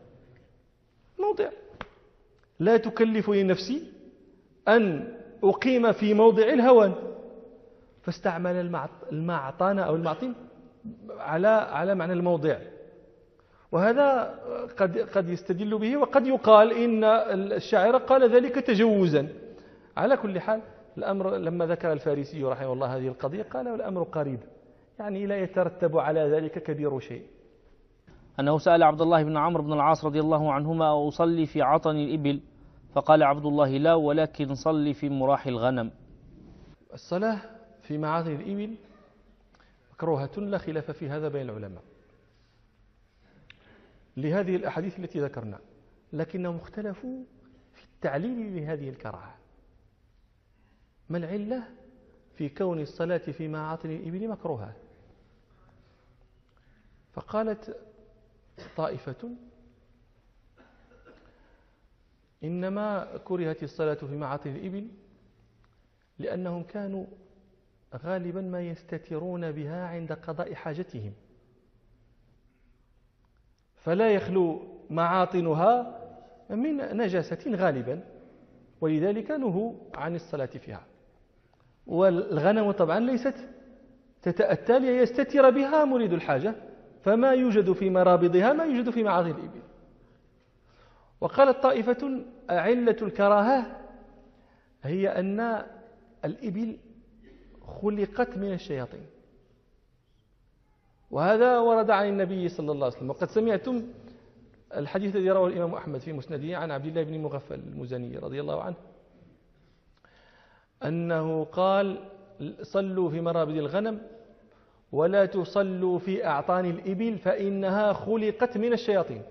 لا تكلفني نفسي أن أقيم في موضع الهوان، فاستعمل المعطن أو المعطن على معنى الموضع. وهذا قد يستدل به، وقد يقال إن الشاعر قال ذلك تجوزا. على كل حال الأمر لما ذكر الفارسي رحمه الله هذه القضية قال: والأمر قريب، يعني لا يترتب على ذلك كبير شيء. أنه سأل عبد الله بن عمرو بن العاص رضي الله عنهما: أصلي في عطن الإبل؟ فقال عبد الله: لا، ولكن صلي في مراح الغنم. الصلاة في معاطن الإبل مكروهة لا خلاف في هذا بين العلماء لهذه الأحاديث التي ذكرنا، لكنهم اختلفوا في التعليل لهذه الكراهة. ما العلة في كون الصلاة في معاطن الإبل مكروهة؟ فقالت طائفة: إنما كرهت الصلاة في معاطن الإبل لأنهم كانوا غالبا ما يستترون بها عند قضاء حاجتهم، فلا يخلو معاطنها من نجاسة غالبا، ولذلك نهوا عن الصلاة فيها. والغنم طبعا ليست تتأتى ليستتر بها مريد الحاجة، فما يوجد في مرابضها ما يوجد في معاطن الإبل. وقالت طائفة: علة الكراهة هي أن الإبل خلقت من الشياطين، وهذا ورد عن النبي صلى الله عليه وسلم. وقد سمعتم الحديث الذي رواه الإمام أحمد في مسنده عن عبد الله بن مغفل المزني رضي الله عنه أنه قال: صلوا في مرابض الغنم ولا تصلوا في أعطان الإبل فإنها خلقت من الشياطين.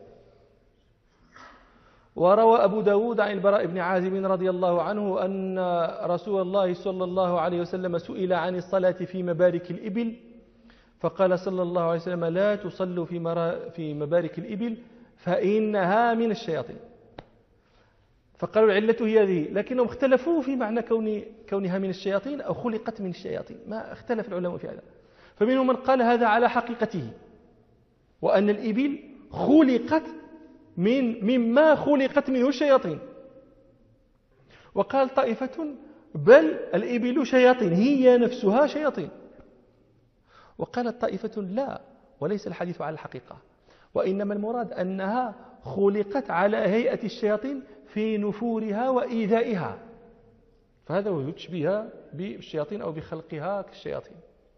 وروى أبو داود عن البراء بن عازب رضي الله عنه أن رسول الله صلى الله عليه وسلم سئل عن الصلاة في مبارك الإبل فقال صلى الله عليه وسلم: لا تصلوا في مبارك الإبل فإنها من الشياطين. فقالوا العلة هي هذه، لكنهم اختلفوا في معنى كونها من الشياطين أو خلقت من الشياطين، ما اختلف العلماء في هذا. فمنهم من قال هذا على حقيقته، وأن الإبل خلقت مما خلقت منه الشياطين. وقال طائفة: بل الإبل شياطين، هي نفسها شياطين. وقالت طائفة: لا، وليس الحديث على الحقيقة، وإنما المراد أنها خلقت على هيئة الشياطين في نفورها وإيذائها، فهذا هو تشبيهها بالشياطين أو بخلقها كالشياطين.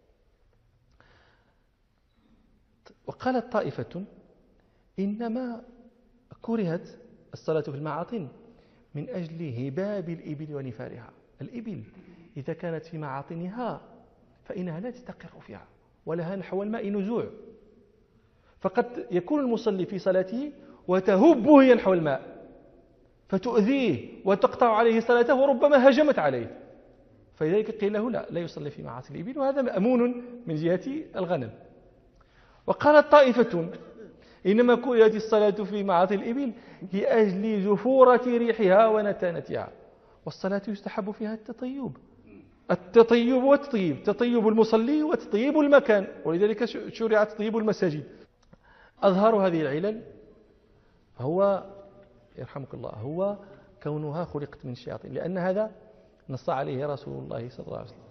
وقالت طائفة: إنما كرهت الصلاة في المعاطن من أجل هباب الإبل ونفارها. الإبل إذا كانت في معاطنها فإنها لا تستقر فيها ولها نحو الماء نزوع، فقد يكون المصلي في صلاته وتهب هي نحو الماء فتؤذيه وتقطع عليه صلاته وربما هجمت عليه، فلذلك قيل له لا يصلي في معاطن الإبل، وهذا مأمون من جهة الغنم. وقالت طائفة: إنما كرهت الصلاة في معاطن الإبل لأجل زفورة ريحها ونتانتها، والصلاة يستحب فيها التطيب والتطيب، تطيب المصلي وتطيب المكان، ولذلك شرع تطيب المساجد. أظهر هذه العلل هو يرحمك الله هو كونها خلقت من الشياطين، لأن هذا نص عليه رسول الله صلى الله عليه وسلم.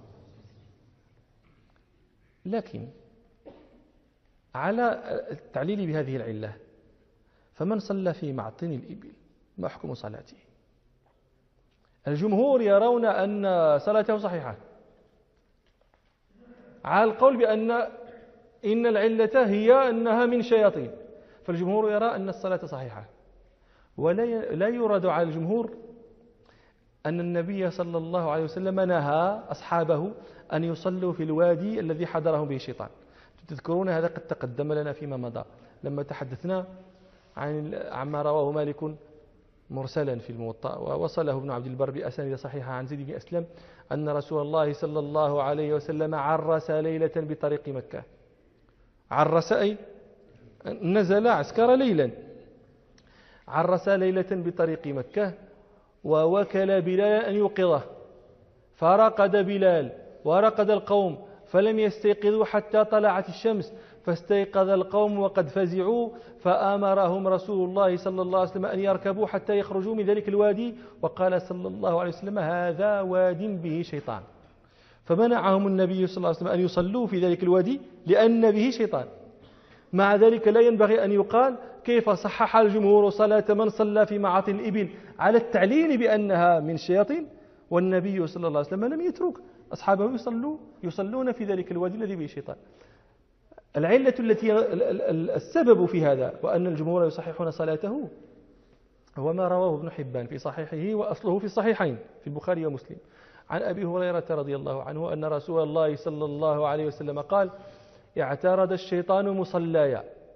لكن على التعليل بهذه العلة، فمن صلى في معطن الإبل ما حكم صلاته؟ الجمهور يرون أن صلاته صحيحة، على القول بأن إن العلة هي أنها من شياطين، فالجمهور يرى أن الصلاة صحيحة. ولا يراد على الجمهور أن النبي صلى الله عليه وسلم نهى أصحابه أن يصلوا في الوادي الذي حضرهم به الشيطان. تذكرون هذا قد تقدم لنا فيما مضى لما تحدثنا عما رواه مالك مرسلا في الموطأ، ووصله ابن عبد البر بأسانيد صحيحة عن زيد بن أسلم أن رسول الله صلى الله عليه وسلم عرس ليلة بطريق مكة. عرس أي نزل عسكر ليلا، عرس ليلة بطريق مكة، ووكل بلال أن يوقظه، فرقد بلال ورقد القوم فلم يستيقظوا حتى طلعت الشمس، فاستيقظ القوم وقد فزعوا، فآمرهم رسول الله صلى الله عليه وسلم أن يركبوا حتى يخرجوا من ذلك الوادي، وقال صلى الله عليه وسلم هذا واد به شيطان، فمنعهم النبي صلى الله عليه وسلم أن يصلوا في ذلك الوادي لأن به شيطان. مع ذلك لا ينبغي أن يقال كيف صحح الجمهور صلاة من صلى في معاطن الإبل على التعليل بأنها من الشياطين، والنبي صلى الله عليه وسلم لم يترك أصحابه يصلون في ذلك الوادي الذي به شيطان. العلة السبب في هذا وأن الجمهور يصححون صلاته هو ما رواه ابن حبان في صحيحه، وأصله في الصحيحين في البخاري ومسلم، عن أبي هريرة رضي الله عنه أن رسول الله صلى الله عليه وسلم قال: اعترض الشيطان مصلاي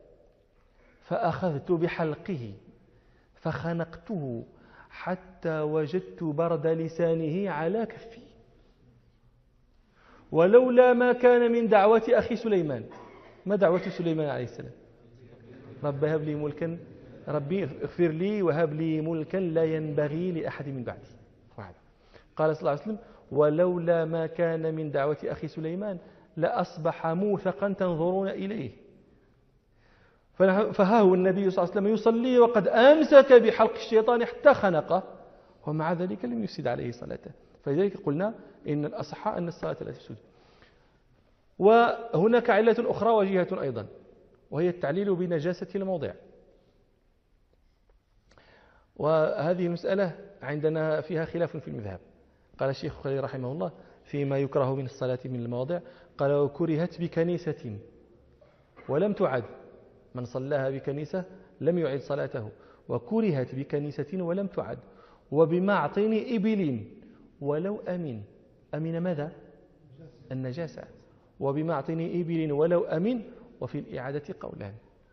فأخذت بحلقه فخنقته حتى وجدت برد لسانه على كفي، ولولا ما كان من دعوة أخي سليمان. ما دعوة سليمان عليه السلام؟ رب هب لي ملكا، ربي اغفر لي وهب لي ملكا لا ينبغي لأحد من بعدي. قال صلى الله عليه وسلم: ولولا ما كان من دعوة أخي سليمان لأصبح موثقا تنظرون إليه. فها هو النبي صلى الله عليه وسلم يصلي وقد أمسك بحلق الشيطان حتى خنقه، ومع ذلك لم يفسد عليه صلاته. فلذلك قلنا إن الأصح أن الصلاة لا تفسد. وهناك علة أخرى وجيهة أيضا، وهي التعليل بنجاسة الموضع. وهذه مسألة عندنا فيها خلاف في المذهب. قال الشيخ خليل رحمه الله فيما يكره من الصلاة من المواضع، قال: وكرهت بكنيسة ولم تعد. من صلاها بكنيسة لم يعد صلاته. وكرهت بكنيسة ولم تعد، وبمعطن إبل ولو أمن. أمن ماذا؟ النجاسة. وبمعطن إبل ولو أمن. وفي الإعادة قولان.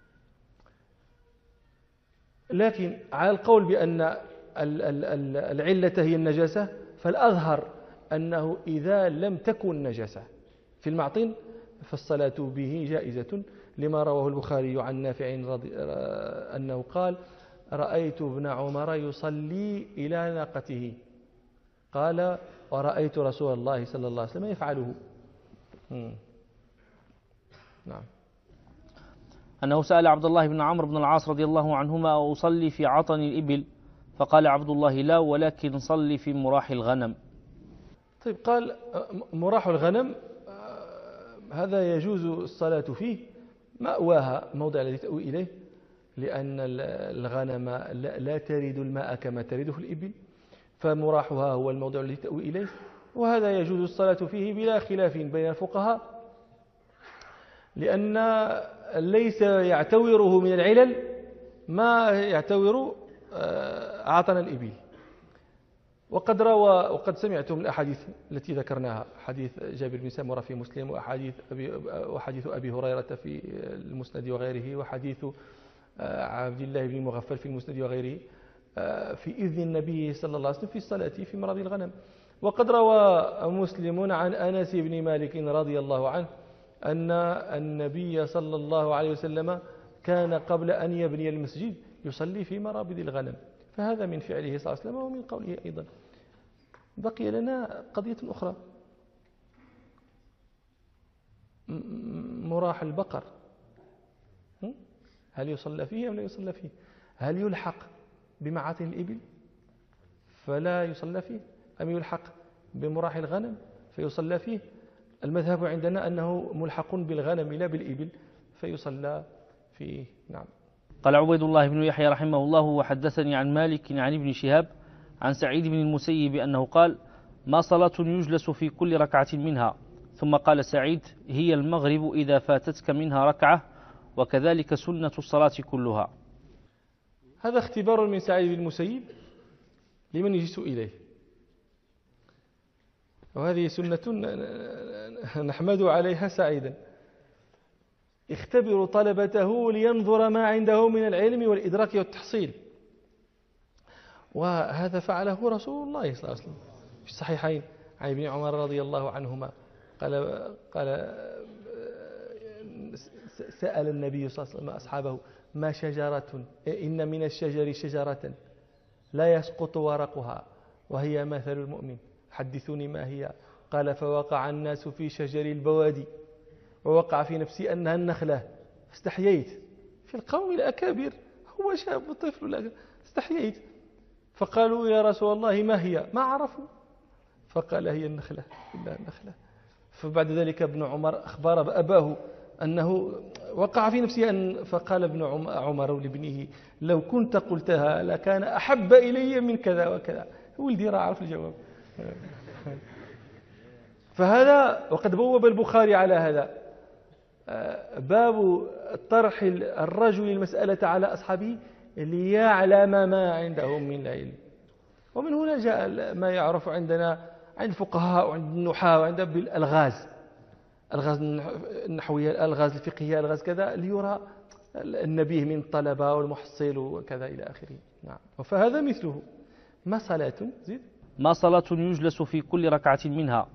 لكن على القول بأن العلة هي النجاسة، فالأظهر أنه إذا لم تكن نجاسة في المعطن فالصلاة به جائزة، لما رواه البخاري عن نافع أنه قال: رأيت ابن عمر يصلي إلى ناقته، قال: ورأيت رسول الله صلى الله عليه وسلم يفعله. نعم. أنه سأل عبد الله بن عمرو بن العاص رضي الله عنهما: أصلي في عطن الإبل؟ فقال عبد الله: لا، ولكن صلي في مراح الغنم. طيب، قال مراح الغنم هذا يجوز الصلاة فيه، مأواها موضع الذي تأوي إليه، لأن الغنم لا تريد الماء كما تريد في الإبل، فمراحها هو الموضع الذي تأوي إليه، وهذا يجوز الصلاة فيه بلا خلاف بين الفقهاء، لأن ليس يعتوره من العلل ما يعتور عطن الإبل. وقد سمعتم الأحاديث التي ذكرناها، حديث جابر بن سمرة في مسلم، وحديث أبي هريرة في المسند وغيره، وحديث عبد الله بن مغفل في المسند وغيره في إذن النبي صلى الله عليه وسلم في الصلاة في مرض الغنم. وقد روى مسلم عن أنس بن مالك رضي الله عنه أن النبي صلى الله عليه وسلم كان قبل أن يبني المسجد يصلي في مرابض الغنم، فهذا من فعله صلى الله عليه وسلم ومن قوله أيضا. بقي لنا قضية أخرى، مراح البقر، هل يصلى فيه أم لا يصلى فيه؟ هل يلحق بمعاطن الإبل فلا يصلى فيه، أم يلحق بمراح الغنم فيصلى فيه؟ المذهب عندنا أنه ملحق بالغنم لا بالإبل فيصلى فيه. نعم. قال عبيد الله بن يحيى رحمه الله: وحدثني عن مالك عن ابن شهاب عن سعيد بن المسيب أنه قال: ما صلاة يجلس في كل ركعة منها. ثم قال سعيد: هي المغرب إذا فاتتك منها ركعة، وكذلك سنة الصلاة كلها. هذا اختبار من سعيد بن المسيب لمن يجلس إليه، وهذه سنة نحمد عليها سعيدا. اختبروا طلبته لينظر ما عنده من العلم والإدراك والتحصيل، وهذا فعله رسول الله صلى الله عليه وسلم في الصحيحين عن ابن عمر رضي الله عنهما قال سأل النبي صلى الله عليه وسلم أصحابه: ما شجرة إن من الشجر شجرة لا يسقط ورقها وهي مثل المؤمن، حدثوني ما هي. قال: فوقع الناس في شجر البوادي، ووقع في نفسي أنها النخلة، فاستحييت. في القوم الأكابر، هو شاب طفل، استحييت. فقالوا: يا رسول الله ما هي؟ ما عرفوا. فقال: هي النخلة، إلا النخلة. فبعد ذلك ابن عمر أخبر أباه أنه وقع في نفسه فقال ابن عمر لابنه: لو كنت قلتها لكان أحب إلي من كذا وكذا. ولدي راه عرف الجواب. فهذا وقد بوب البخاري على هذا باب طرح الرجل المسألة على أصحابه ليعلم ما عندهم من العلم. ومن هنا جاء ما يعرف عندنا عند الفقهاء وعند النحاة وعند بالألغاز، الغاز النحوية، الألغاز الفقهية، الألغاز كذا، ليرى النبيه من الطلبة والمحصل وكذا إلى آخره. نعم. فهذا مثله. ما صلاة زيد؟ ما صلاة يجلس في كل ركعة منها.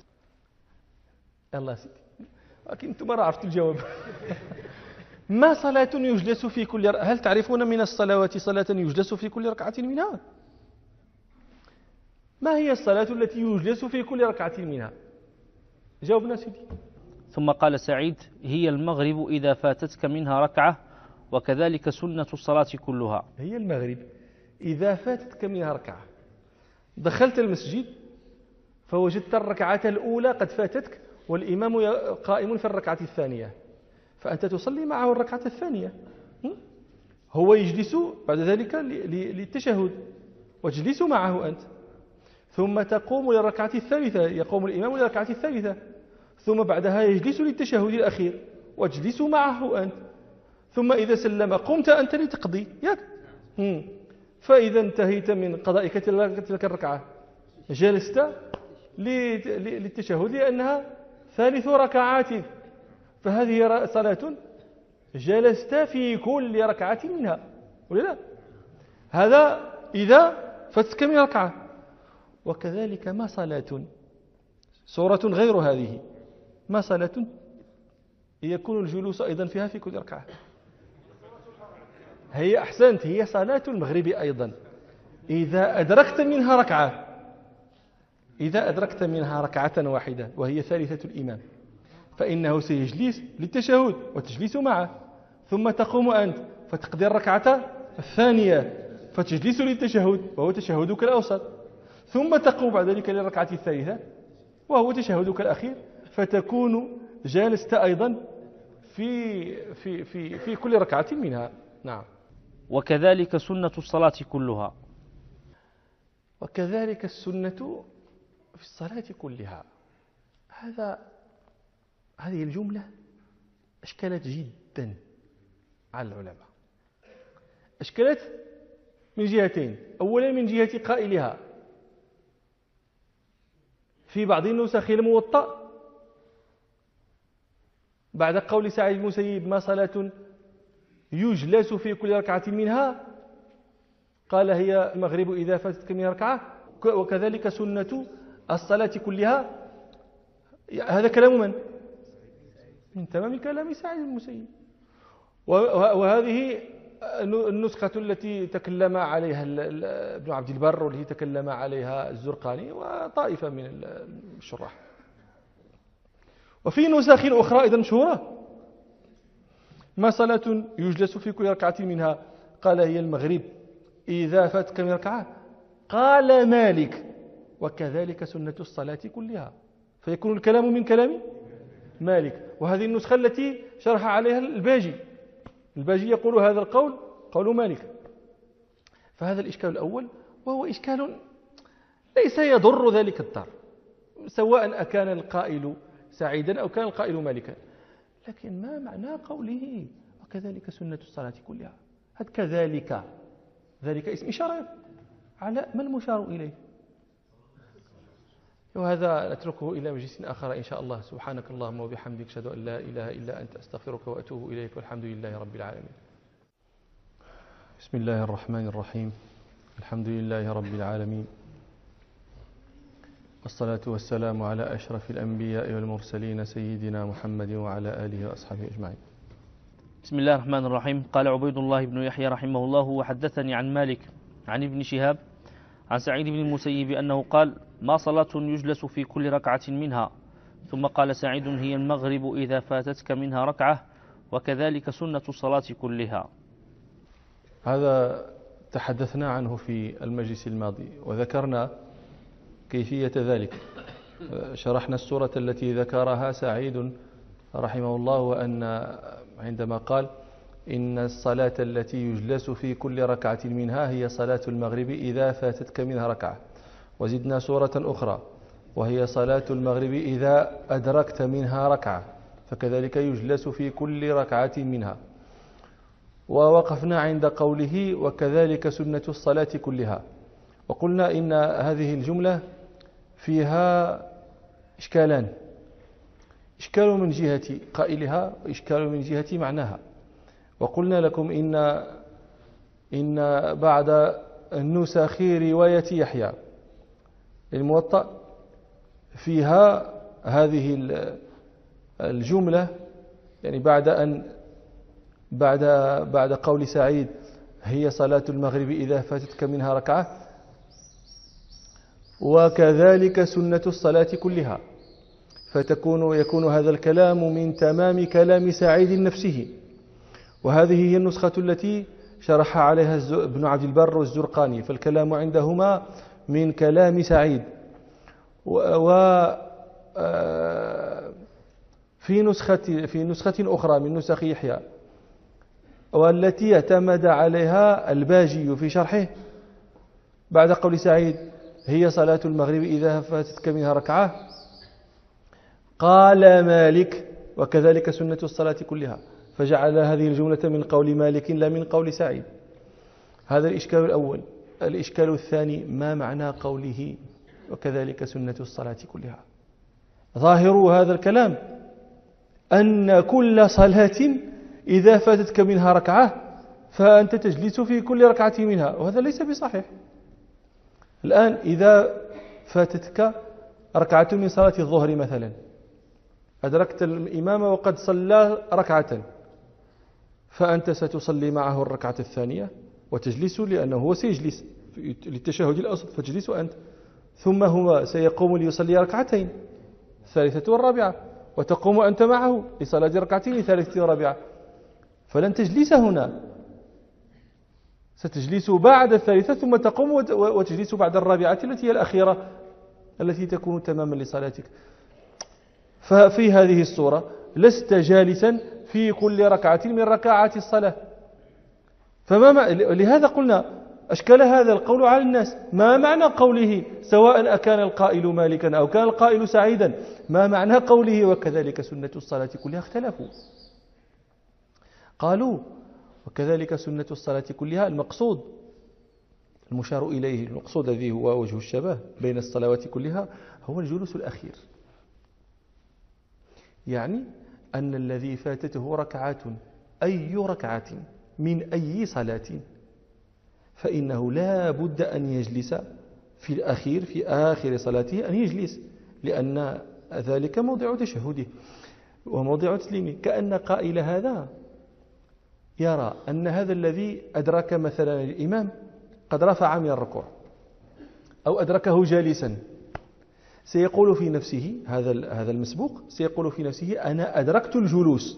الله سيدي، لكن أنتم ما عرفتوا الجواب. ما صلاة يجلس في كل هل تعرفون من الصلوات صلاة يجلس في كل ركعة منها؟ ما هي الصلاة التي يجلس في كل ركعة منها؟ جاوبنا سيدي. ثم قال سعيد: هي المغرب إذا فاتتك منها ركعة، وكذلك سنة الصلاة كلها. هي المغرب إذا فاتتك منها ركعة. دخلت المسجد فوجدت الركعة الأولى قد فاتتك والإمام قائم في الركعة الثانية، فأنت تصلي معه الركعة الثانية. هو يجلس بعد ذلك للتشهد وتجلس معه أنت، ثم تقوم للركعة الثالثة، يقوم الإمام للركعة الثالثة، ثم بعدها يجلس للتشهد الأخير وتجلس معه أنت، ثم إذا سلم قمت أنت لتقضي ياك. فإذا انتهيت من قضائك تلك الركعة جلست للتشهد لأنها ثالث ركعاتك، فهذه صلاة جلست في كل ركعة منها، ولا لا؟ هذا إذا فاتك من ركعة. وكذلك ما صلاة، صورة غير هذه، ما صلاة يكون الجلوس أيضا فيها في كل ركعة. هي أحسنت، هي صلاة المغرب أيضا إذا أدركت منها ركعة، إذا أدركت منها ركعة واحدة وهي ثالثة الإمام، فإنه سيجلس للتشهد وتجلس معه، ثم تقوم أنت فتقضي الركعة الثانية فتجلس للتشهد وهو تشهدك الأوسط، ثم تقوم بعد ذلك للركعة الثالثة وهو تشهدك الأخير، فتكون جالست أيضا في كل ركعة منها. نعم. وكذلك سنة الصلاة كلها. وكذلك السنة في الصلاة كلها. هذه الجملة أشكلت جدا على العلماء، أشكلت من جهتين. أولا من جهة قائلها، في بعض النسخ الموطأ بعد قول سعيد بن المسيب: ما صلاة يجلس في كل ركعة منها، قال: هي المغرب إذا فاتتك من ركعة، وكذلك سنة الصلاة كلها. هذا كلام من تمام كلام سعيد بن المسيب. وهذه النسخة التي تكلم عليها ابن عبد البر والتي تكلم عليها الزرقاني وطائفة من الشراح. وفي نسخ أخرى أيضا مشهورة: ما صلاة يجلس في كل ركعة منها، قال: هي المغرب إذا فاتك من ركعة. قال مالك: وكذلك سنة الصلاة كلها. فيكون الكلام من كلام مالك. وهذه النسخة التي شرح عليها الباجي يقول هذا القول قول مالك. فهذا الإشكال الأول. وهو إشكال ليس يضر ذلك الدار، سواء أكان القائل سعيدا أو كان القائل مالكا. لكن ما معنى قوله وكذلك سنة الصلاة كلها؟ هذا كذلك، ذلك اسم إشارة على ما المشار إليه. وهذا نتركه إلى مجلس آخر إن شاء الله. سبحانك اللهم وبحمدك، أشهد أن لا إله إلا أنت، أستغفرك وأتوب إليك، والحمد لله رب العالمين. بسم الله الرحمن الرحيم، الحمد لله رب العالمين، والصلاة والسلام على أشرف الأنبياء والمرسلين سيدنا محمد وعلى آله وأصحابه أجمعين. بسم الله الرحمن الرحيم. قال عبيد الله بن يحيى رحمه الله: وحدثني عن مالك عن ابن شهاب عن سعيد بن المسيب أنه قال: ما صلاة يجلس في كل ركعة منها. ثم قال سعيد: هي المغرب إذا فاتتك منها ركعة، وكذلك سنة الصلاة كلها. هذا تحدثنا عنه في المجلس الماضي وذكرنا كيفية ذلك. شرحنا السورة التي ذكرها سعيد رحمه الله، وأن عندما قال: إن الصلاة التي يجلس في كل ركعة منها هي صلاة المغرب إذا فاتتك منها ركعة. وزدنا سورة أخرى وهي صلاة المغرب إذا أدركت منها ركعة، فكذلك يجلس في كل ركعة منها. ووقفنا عند قوله: وكذلك سنة الصلاة كلها. وقلنا إن هذه الجملة فيها إشكالان: إشكال من جهة قائلها وإشكال من جهة معناها. وقلنا لكم إن بعد النسخ رواية يحيى الموطأ فيها هذه الجملة، يعني بعد قول سعيد: هي صلاة المغرب إذا فاتتك منها ركعة، وكذلك سنة الصلاة كلها، يكون هذا الكلام من تمام كلام سعيد نفسه. وهذه هي النسخة التي شرح عليها ابن عبد البر والزرقاني، فالكلام عندهما من كلام سعيد. في نسخة أخرى من نسخ يحيى، والتي اعتمد عليها الباجي في شرحه، بعد قول سعيد: هي صلاة المغرب إذا فاتتك منها ركعة، قال مالك: وكذلك سنة الصلاة كلها، فجعل هذه الجملة من قول مالك لا من قول سعيد. هذا الإشكال الأول. الإشكال الثاني: ما معنى قوله وكذلك سنة الصلاة كلها؟ ظاهر هذا الكلام أن كل صلاة إذا فاتتك منها ركعة فأنت تجلس في كل ركعة منها، وهذا ليس بصحيح. الآن إذا فاتتك ركعة من صلاة الظهر مثلا، أدركت الإمام وقد صلى ركعة، فأنت ستصلي معه الركعة الثانية وتجلس، لأنه هو سيجلس للتشهد الأوسط، فتجلس أنت، ثم هو سيقوم ليصلي ركعتين، الثالثة والرابعة، وتقوم أنت معه لصلاة ركعتين الثالثة والرابعة، فلن تجلس هنا، ستجلس بعد الثالثة ثم تقوم وتجلس بعد الرابعة التي هي الأخيرة التي تكون تماما لصلاتك. ففي هذه الصورة لست جالسا في كل ركعة من ركعات الصلاة. لهذا قلنا أشكال هذا القول على الناس. ما معنى قوله سواء أكان القائل مالكا أو كان القائل سعيدا؟ ما معنى قوله وكذلك سنة الصلاة كلها؟ اختلفوا، قالوا وكذلك سنة الصلاة كلها المقصود المشار إليه، المقصود الذي هو وجه الشبه بين الصلوات كلها هو الجلوس الأخير، يعني أن الذي فاتته ركعات، أي ركعة من أي صلاة، فإنه لا بد أن يجلس في الأخير، في آخر صلاته أن يجلس، لأن ذلك موضع تشهده وموضع تسليمه. كأن قائل هذا يرى أن هذا الذي أدرك مثلا الإمام قد رفع من الركوع أو أدركه جالسا، سيقول في نفسه، هذا المسبوق سيقول في نفسه: أنا أدركت الجلوس،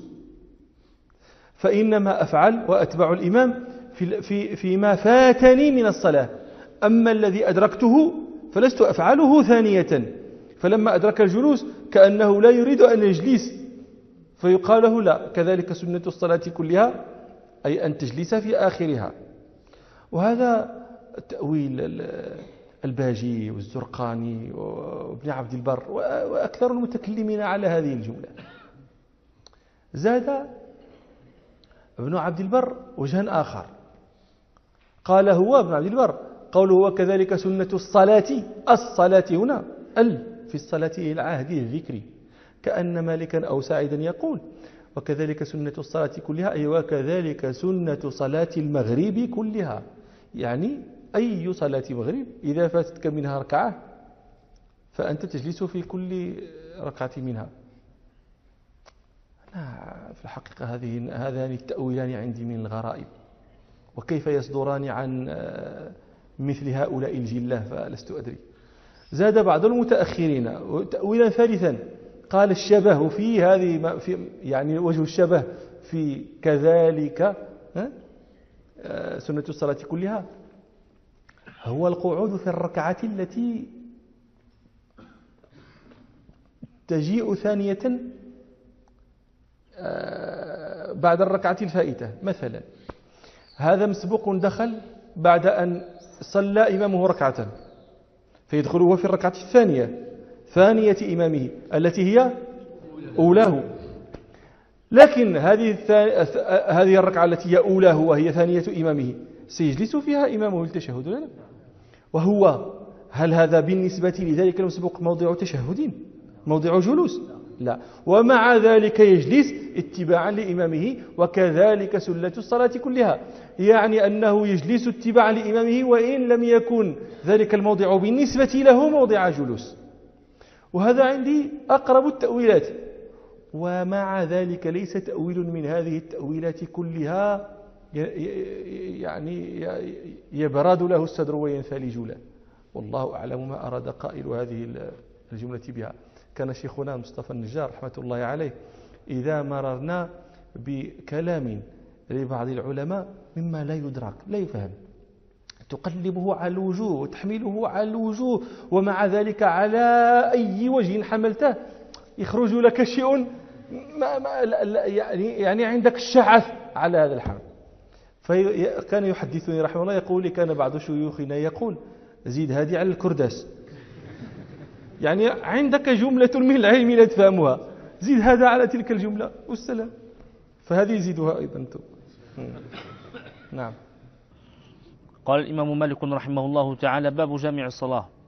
فإنما أفعل وأتبع الإمام فيما فاتني من الصلاة، أما الذي أدركته فلست أفعله ثانية. فلما أدرك الجلوس كأنه لا يريد أن يجلس، فيقال له: لا، كذلك سنة الصلاة كلها، أي أن تجلس في آخرها. وهذا تأويل الباجي والزرقاني وابن عبد البر وأكثر المتكلمين على هذه الجملة. زاد ابن عبد البر وجها آخر، قال هو ابن عبد البر قوله وكذلك سنة الصلاة هنا في الصلاة العهدي الذكري، كأن مالكا أو ساعدا يقول وكذلك سنة الصلاة كلها، أي وكذلك سنة صلاة المغرب كلها، يعني أي صلاة مغرب إذا فاتتك منها ركعة فأنت تجلس في كل ركعة منها. أنا في الحقيقة هذان التأويلان عندي من الغرائب، وكيف يصدران عن مثل هؤلاء الجلة فلست أدري. زاد بعض المتأخرين تأويلا ثالثا، قال الشبه في هذه يعني وجه الشبه في كذلك سنة الصلاة كلها هو القعود في الركعة التي تجيء ثانية بعد الركعة الفائتة. مثلا هذا مسبوق دخل بعد أن صلى إمامه ركعة، فيدخل هو في الركعة ثانية إمامه التي هي أولاه، لكن هذه الركعة التي هي أولاه وهي ثانية إمامه سيجلس فيها إمامه التشهد لا؟ وهو هل هذا بالنسبة لذلك المسبوق موضع تشهد موضع جلوس؟ لا، ومع ذلك يجلس اتباعا لإمامه. وكذلك سنة الصلاة كلها، يعني أنه يجلس اتباعا لإمامه وإن لم يكن ذلك الموضع بالنسبة له موضع جلوس. وهذا عندي أقرب التأويلات، ومع ذلك ليس تأويل من هذه التأويلات كلها يعني يبرد له الصدر وينثلج له. والله أعلم ما أراد قائل هذه الجملة بها. كان شيخنا مصطفى النجار رحمة الله عليه إذا مررنا بكلام لبعض العلماء مما لا يدرك لا يفهم، تقلبه على الوجوه وتحمله على الوجوه، ومع ذلك على أي وجه حملته يخرج لك شيء يعني عندك الشعث على هذا الحمل. فكان يحدثني رحمه الله يقول لي كان بعض شيوخنا يقول زيد هذه على الكرداس، يعني عندك جملة من العلم لا تفهمها، زيد هذا على تلك الجملة والسلام. فهذه يزيدها أيضا. نعم. قال الإمام مالك رحمه الله تعالى: باب جامع الصلاة.